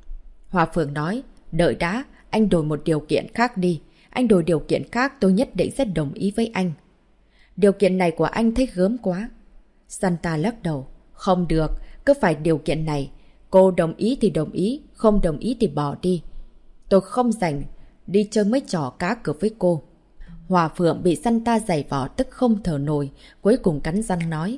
Hòa Phượng nói, đợi đã, anh đổi một điều kiện khác đi. Anh đổi điều kiện khác tôi nhất định sẽ đồng ý với anh. Điều kiện này của anh thấy gớm quá. Santa lắc đầu, không được, cứ phải điều kiện này. Cô đồng ý thì đồng ý, không đồng ý thì bỏ đi. Tôi không rảnh đi chơi mấy trò cá cược với cô. Hòa Phượng bị Santa giày vò tức không thở nổi, cuối cùng cắn răng nói.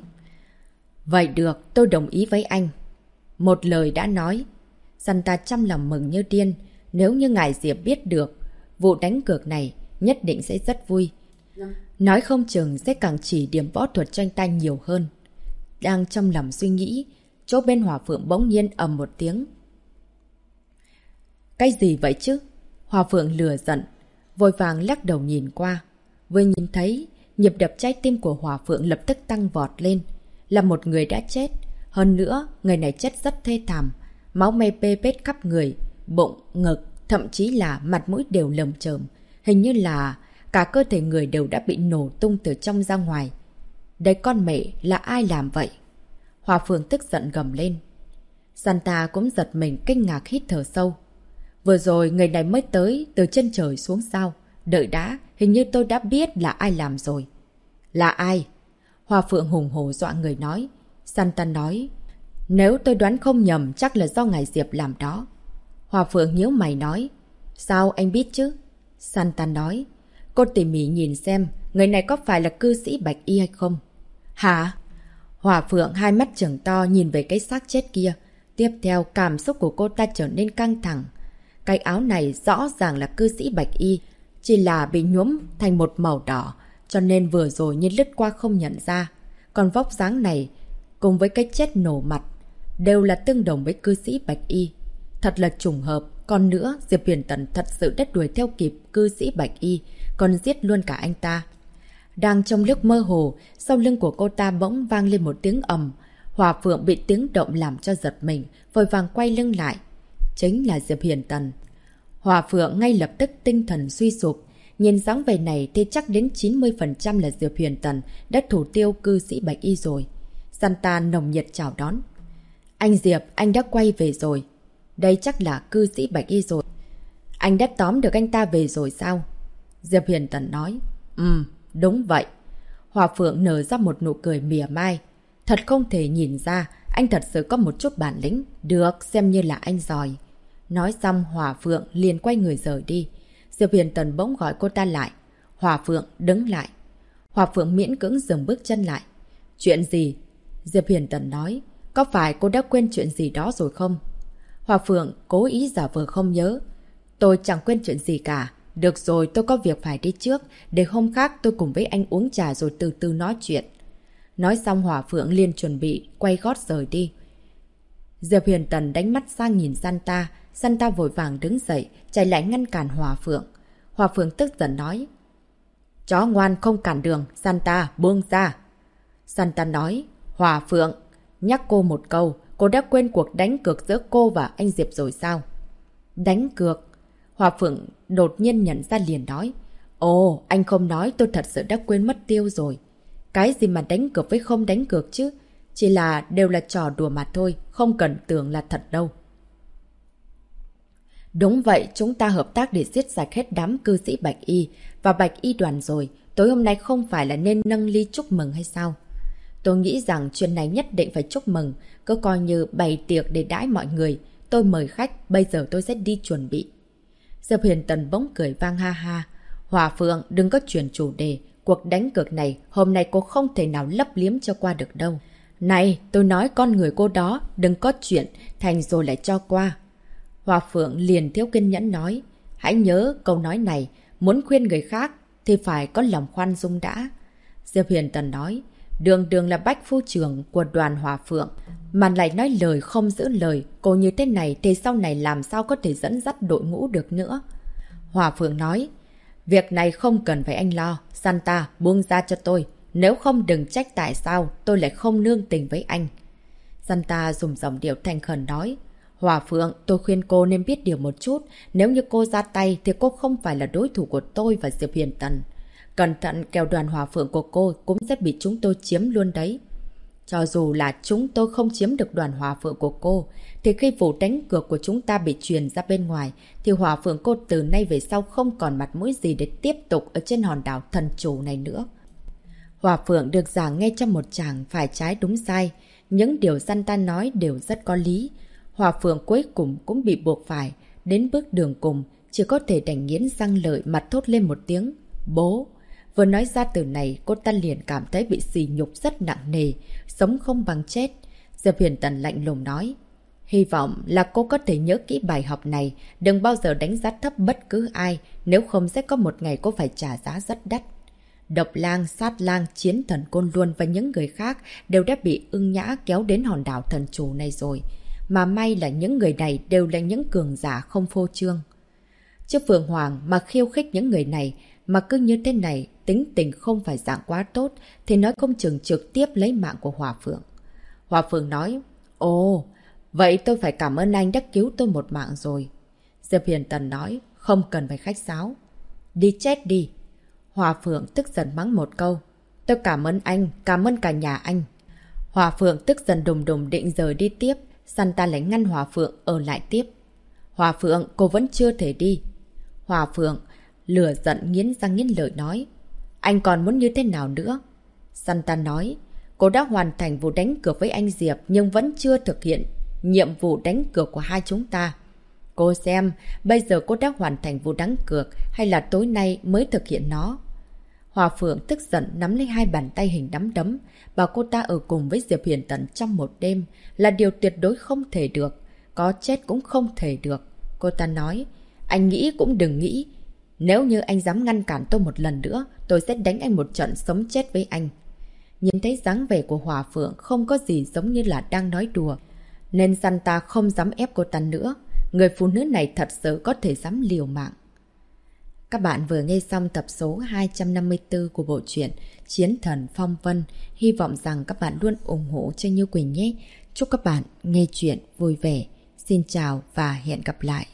Vậy được, tôi đồng ý với anh. Một lời đã nói. Santa trong lòng mừng như điên. Nếu như ngài Diệp biết được vụ đánh cược này, nhất định sẽ rất vui. Nói không chừng sẽ càng chỉ điểm võ thuật cho anh ta nhiều hơn. Đang trong lòng suy nghĩ, chỗ bên Hòa Phượng bỗng nhiên ầm một tiếng. Cái gì vậy chứ? Hòa Phượng lừa giận, vội vàng lắc đầu nhìn qua. Vừa nhìn thấy, nhịp đập trái tim của Hòa Phượng lập tức tăng vọt lên. Là một người đã chết. Hơn nữa, người này chết rất thê thảm. Máu me bê bết khắp người, bụng, ngực, thậm chí là mặt mũi đều lởm chởm. Hình như là cả cơ thể người đều đã bị nổ tung từ trong ra ngoài. Đây con mẹ là ai làm vậy? Hòa Phượng tức giận gầm lên. Santa cũng giật mình kinh ngạc hít thở sâu. Vừa rồi người này mới tới từ chân trời xuống sao? Đợi đã, hình như tôi đã biết là ai làm rồi. Là ai? Hòa Phượng hùng hổ dọa người nói. Santa nói, nếu tôi đoán không nhầm chắc là do ngài Diệp làm đó. Hòa Phượng nhíu mày nói, sao anh biết chứ? Santa nói, cô tỉ mỉ nhìn xem người này có phải là cư sĩ Bạch Y hay không? Hả? Hòa Phượng hai mắt trừng to nhìn về cái xác chết kia. Tiếp theo cảm xúc của cô ta trở nên căng thẳng. Cái áo này rõ ràng là cư sĩ Bạch Y, chỉ là bị nhuốm thành một màu đỏ, cho nên vừa rồi như lướt qua không nhận ra. Còn vóc dáng này, cùng với cái chết nổ mặt, đều là tương đồng với cư sĩ Bạch Y. Thật là trùng hợp, còn nữa Diệp Huyền Tần thật sự đã đuổi theo kịp cư sĩ Bạch Y, còn giết luôn cả anh ta. Đang trong lúc mơ hồ, sau lưng của cô ta bỗng vang lên một tiếng ầm. Hòa Phượng bị tiếng động làm cho giật mình, vội vàng quay lưng lại. Chính là Diệp Huyền Tần. Hòa Phượng ngay lập tức tinh thần suy sụp. Nhìn dáng vẻ này thì chắc đến 90% là Diệp Huyền Tần đã thủ tiêu cư sĩ Bạch Y rồi. Santa nồng nhiệt chào đón. Anh Diệp, anh đã quay về rồi. Đây chắc là cư sĩ Bạch Y rồi. Anh đã tóm được anh ta về rồi sao? Diệp Huyền Tần nói. Đúng vậy. Hòa Phượng nở ra một nụ cười mỉa mai. Thật không thể nhìn ra, anh thật sự có một chút bản lĩnh. Được, xem như là anh giỏi. Nói xong Hòa Phượng liền quay người rời đi. Diệp Huyền Tần bỗng gọi cô ta lại. Hòa Phượng đứng lại. Hòa Phượng miễn cưỡng dừng bước chân lại. Chuyện gì? Diệp Huyền Tần nói. Có phải cô đã quên chuyện gì đó rồi không? Hòa Phượng cố ý giả vờ không nhớ. Tôi chẳng quên chuyện gì cả. Được rồi, tôi có việc phải đi trước. Để hôm khác tôi cùng với anh uống trà rồi từ từ nói chuyện. Nói xong Hòa Phượng liền chuẩn bị quay gót rời đi. Diệp Huyền Tần đánh mắt sang nhìn Santa. Santa vội vàng đứng dậy, chạy lại ngăn cản Hòa Phượng. Hòa Phượng tức giận nói. Chó ngoan không cản đường, Santa buông ra. Santa nói. Hòa Phượng, nhắc cô một câu, cô đã quên cuộc đánh cược giữa cô và anh Diệp rồi sao? Đánh cược? Hòa Phượng đột nhiên nhận ra liền nói. Ồ, anh không nói, tôi thật sự đã quên mất tiêu rồi. Cái gì mà đánh cược với không đánh cược chứ? Chỉ là đều là trò đùa mà thôi, không cần tưởng là thật đâu. Đúng vậy, chúng ta hợp tác để giết sạch hết đám cư sĩ Bạch Y và Bạch Y đoàn rồi. Tối hôm nay không phải là nên nâng ly chúc mừng hay sao? Tôi nghĩ rằng chuyện này nhất định phải chúc mừng, cứ coi như bày tiệc để đãi mọi người. Tôi mời khách, bây giờ tôi sẽ đi chuẩn bị. Diệp Huyền Tần bỗng cười vang ha ha. Hòa Phượng, đừng có chuyển chủ đề. Cuộc đánh cược này, hôm nay cô không thể nào lấp liếm cho qua được đâu. Này, tôi nói con người cô đó, đừng có chuyện, thành rồi lại cho qua. Hòa Phượng liền thiếu kiên nhẫn nói. Hãy nhớ câu nói này, muốn khuyên người khác thì phải có lòng khoan dung đã. Diệp Huyền Tần nói. Đường đường là bách phu trưởng của đoàn Hòa Phượng, mà lại nói lời không giữ lời. Cô như thế này thì sau này làm sao có thể dẫn dắt đội ngũ được nữa. Hòa Phượng nói. Việc này không cần phải anh lo. Santa buông ra cho tôi. Nếu không đừng trách tại sao tôi lại không nương tình với anh. Santa dùng giọng điệu thành khẩn nói. Hòa Phượng, tôi khuyên cô nên biết điều một chút. Nếu như cô ra tay thì cô không phải là đối thủ của tôi và Diệp Huyền Tần. Cẩn thận kẻo đoàn Hòa Phượng của cô cũng sẽ bị chúng tôi chiếm luôn đấy. Cho dù là chúng tôi không chiếm được đoàn Hòa Phượng của cô, thì khi vụ đánh cược của chúng ta bị truyền ra bên ngoài, thì Hòa Phượng cô từ nay về sau không còn mặt mũi gì để tiếp tục ở trên hòn đảo thần chủ này nữa. Hòa Phượng được giảng nghe trong một chàng phải trái đúng sai. Những điều Santa nói đều rất có lý. Hòa Phượng cuối cùng cũng bị buộc phải. Đến bước đường cùng, chỉ có thể đành nghiến răng lợi mặt thốt lên một tiếng. Bố! Vừa nói ra từ này, cô ta liền cảm thấy bị sỉ nhục rất nặng nề, sống không bằng chết. Diệp Huyền Tần lạnh lùng nói. Hy vọng là cô có thể nhớ kỹ bài học này, đừng bao giờ đánh giá thấp bất cứ ai, nếu không sẽ có một ngày cô phải trả giá rất đắt. Độc Lang, Sát Lang, Chiến Thần Côn Luân và những người khác đều đã bị Ưng Nhã kéo đến hòn đảo thần chủ này rồi. Mà may là những người này đều là những cường giả không phô trương. Chứ Phượng Hoàng mà khiêu khích những người này, mà cứ như thế này, tính tình không phải dạng quá tốt, thì nói không chừng trực tiếp lấy mạng của Hòa Phượng. Hòa Phượng nói, ồ, vậy tôi phải cảm ơn anh đã cứu tôi một mạng rồi. Diệp Huyền Tần nói, không cần phải khách sáo. Đi chết đi. Hòa Phượng tức giận mắng một câu. Tôi cảm ơn anh, cảm ơn cả nhà anh. Hòa Phượng tức giận đùng đùng định rời đi tiếp, Santa lại ngăn Hòa Phượng ở lại tiếp. Hòa Phượng, cô vẫn chưa thể đi. Hòa Phượng lửa giận nghiến răng nghiến lợi nói. Anh còn muốn như thế nào nữa? Santa nói. Cô đã hoàn thành vụ đánh cược với anh Diệp nhưng vẫn chưa thực hiện nhiệm vụ đánh cược của hai chúng ta. Cô xem, bây giờ cô đã hoàn thành vụ đánh cược hay là tối nay mới thực hiện nó? Hòa Phượng tức giận nắm lấy hai bàn tay hình nắm đấm, bảo cô ta ở cùng với Diệp Hiền Tần trong một đêm là điều tuyệt đối không thể được, có chết cũng không thể được. Cô ta nói, anh nghĩ cũng đừng nghĩ, nếu như anh dám ngăn cản tôi một lần nữa, tôi sẽ đánh anh một trận sống chết với anh. Nhìn thấy dáng vẻ của Hòa Phượng không có gì giống như là đang nói đùa, nên Santa không dám ép cô ta nữa. Người phụ nữ này thật sự có thể dám liều mạng. Các bạn vừa nghe xong tập số 254 của bộ truyện Chiến Thần Phong Vân. Hy vọng rằng các bạn luôn ủng hộ cho Như Quỳnh nhé. Chúc các bạn nghe chuyện vui vẻ. Xin chào và hẹn gặp lại.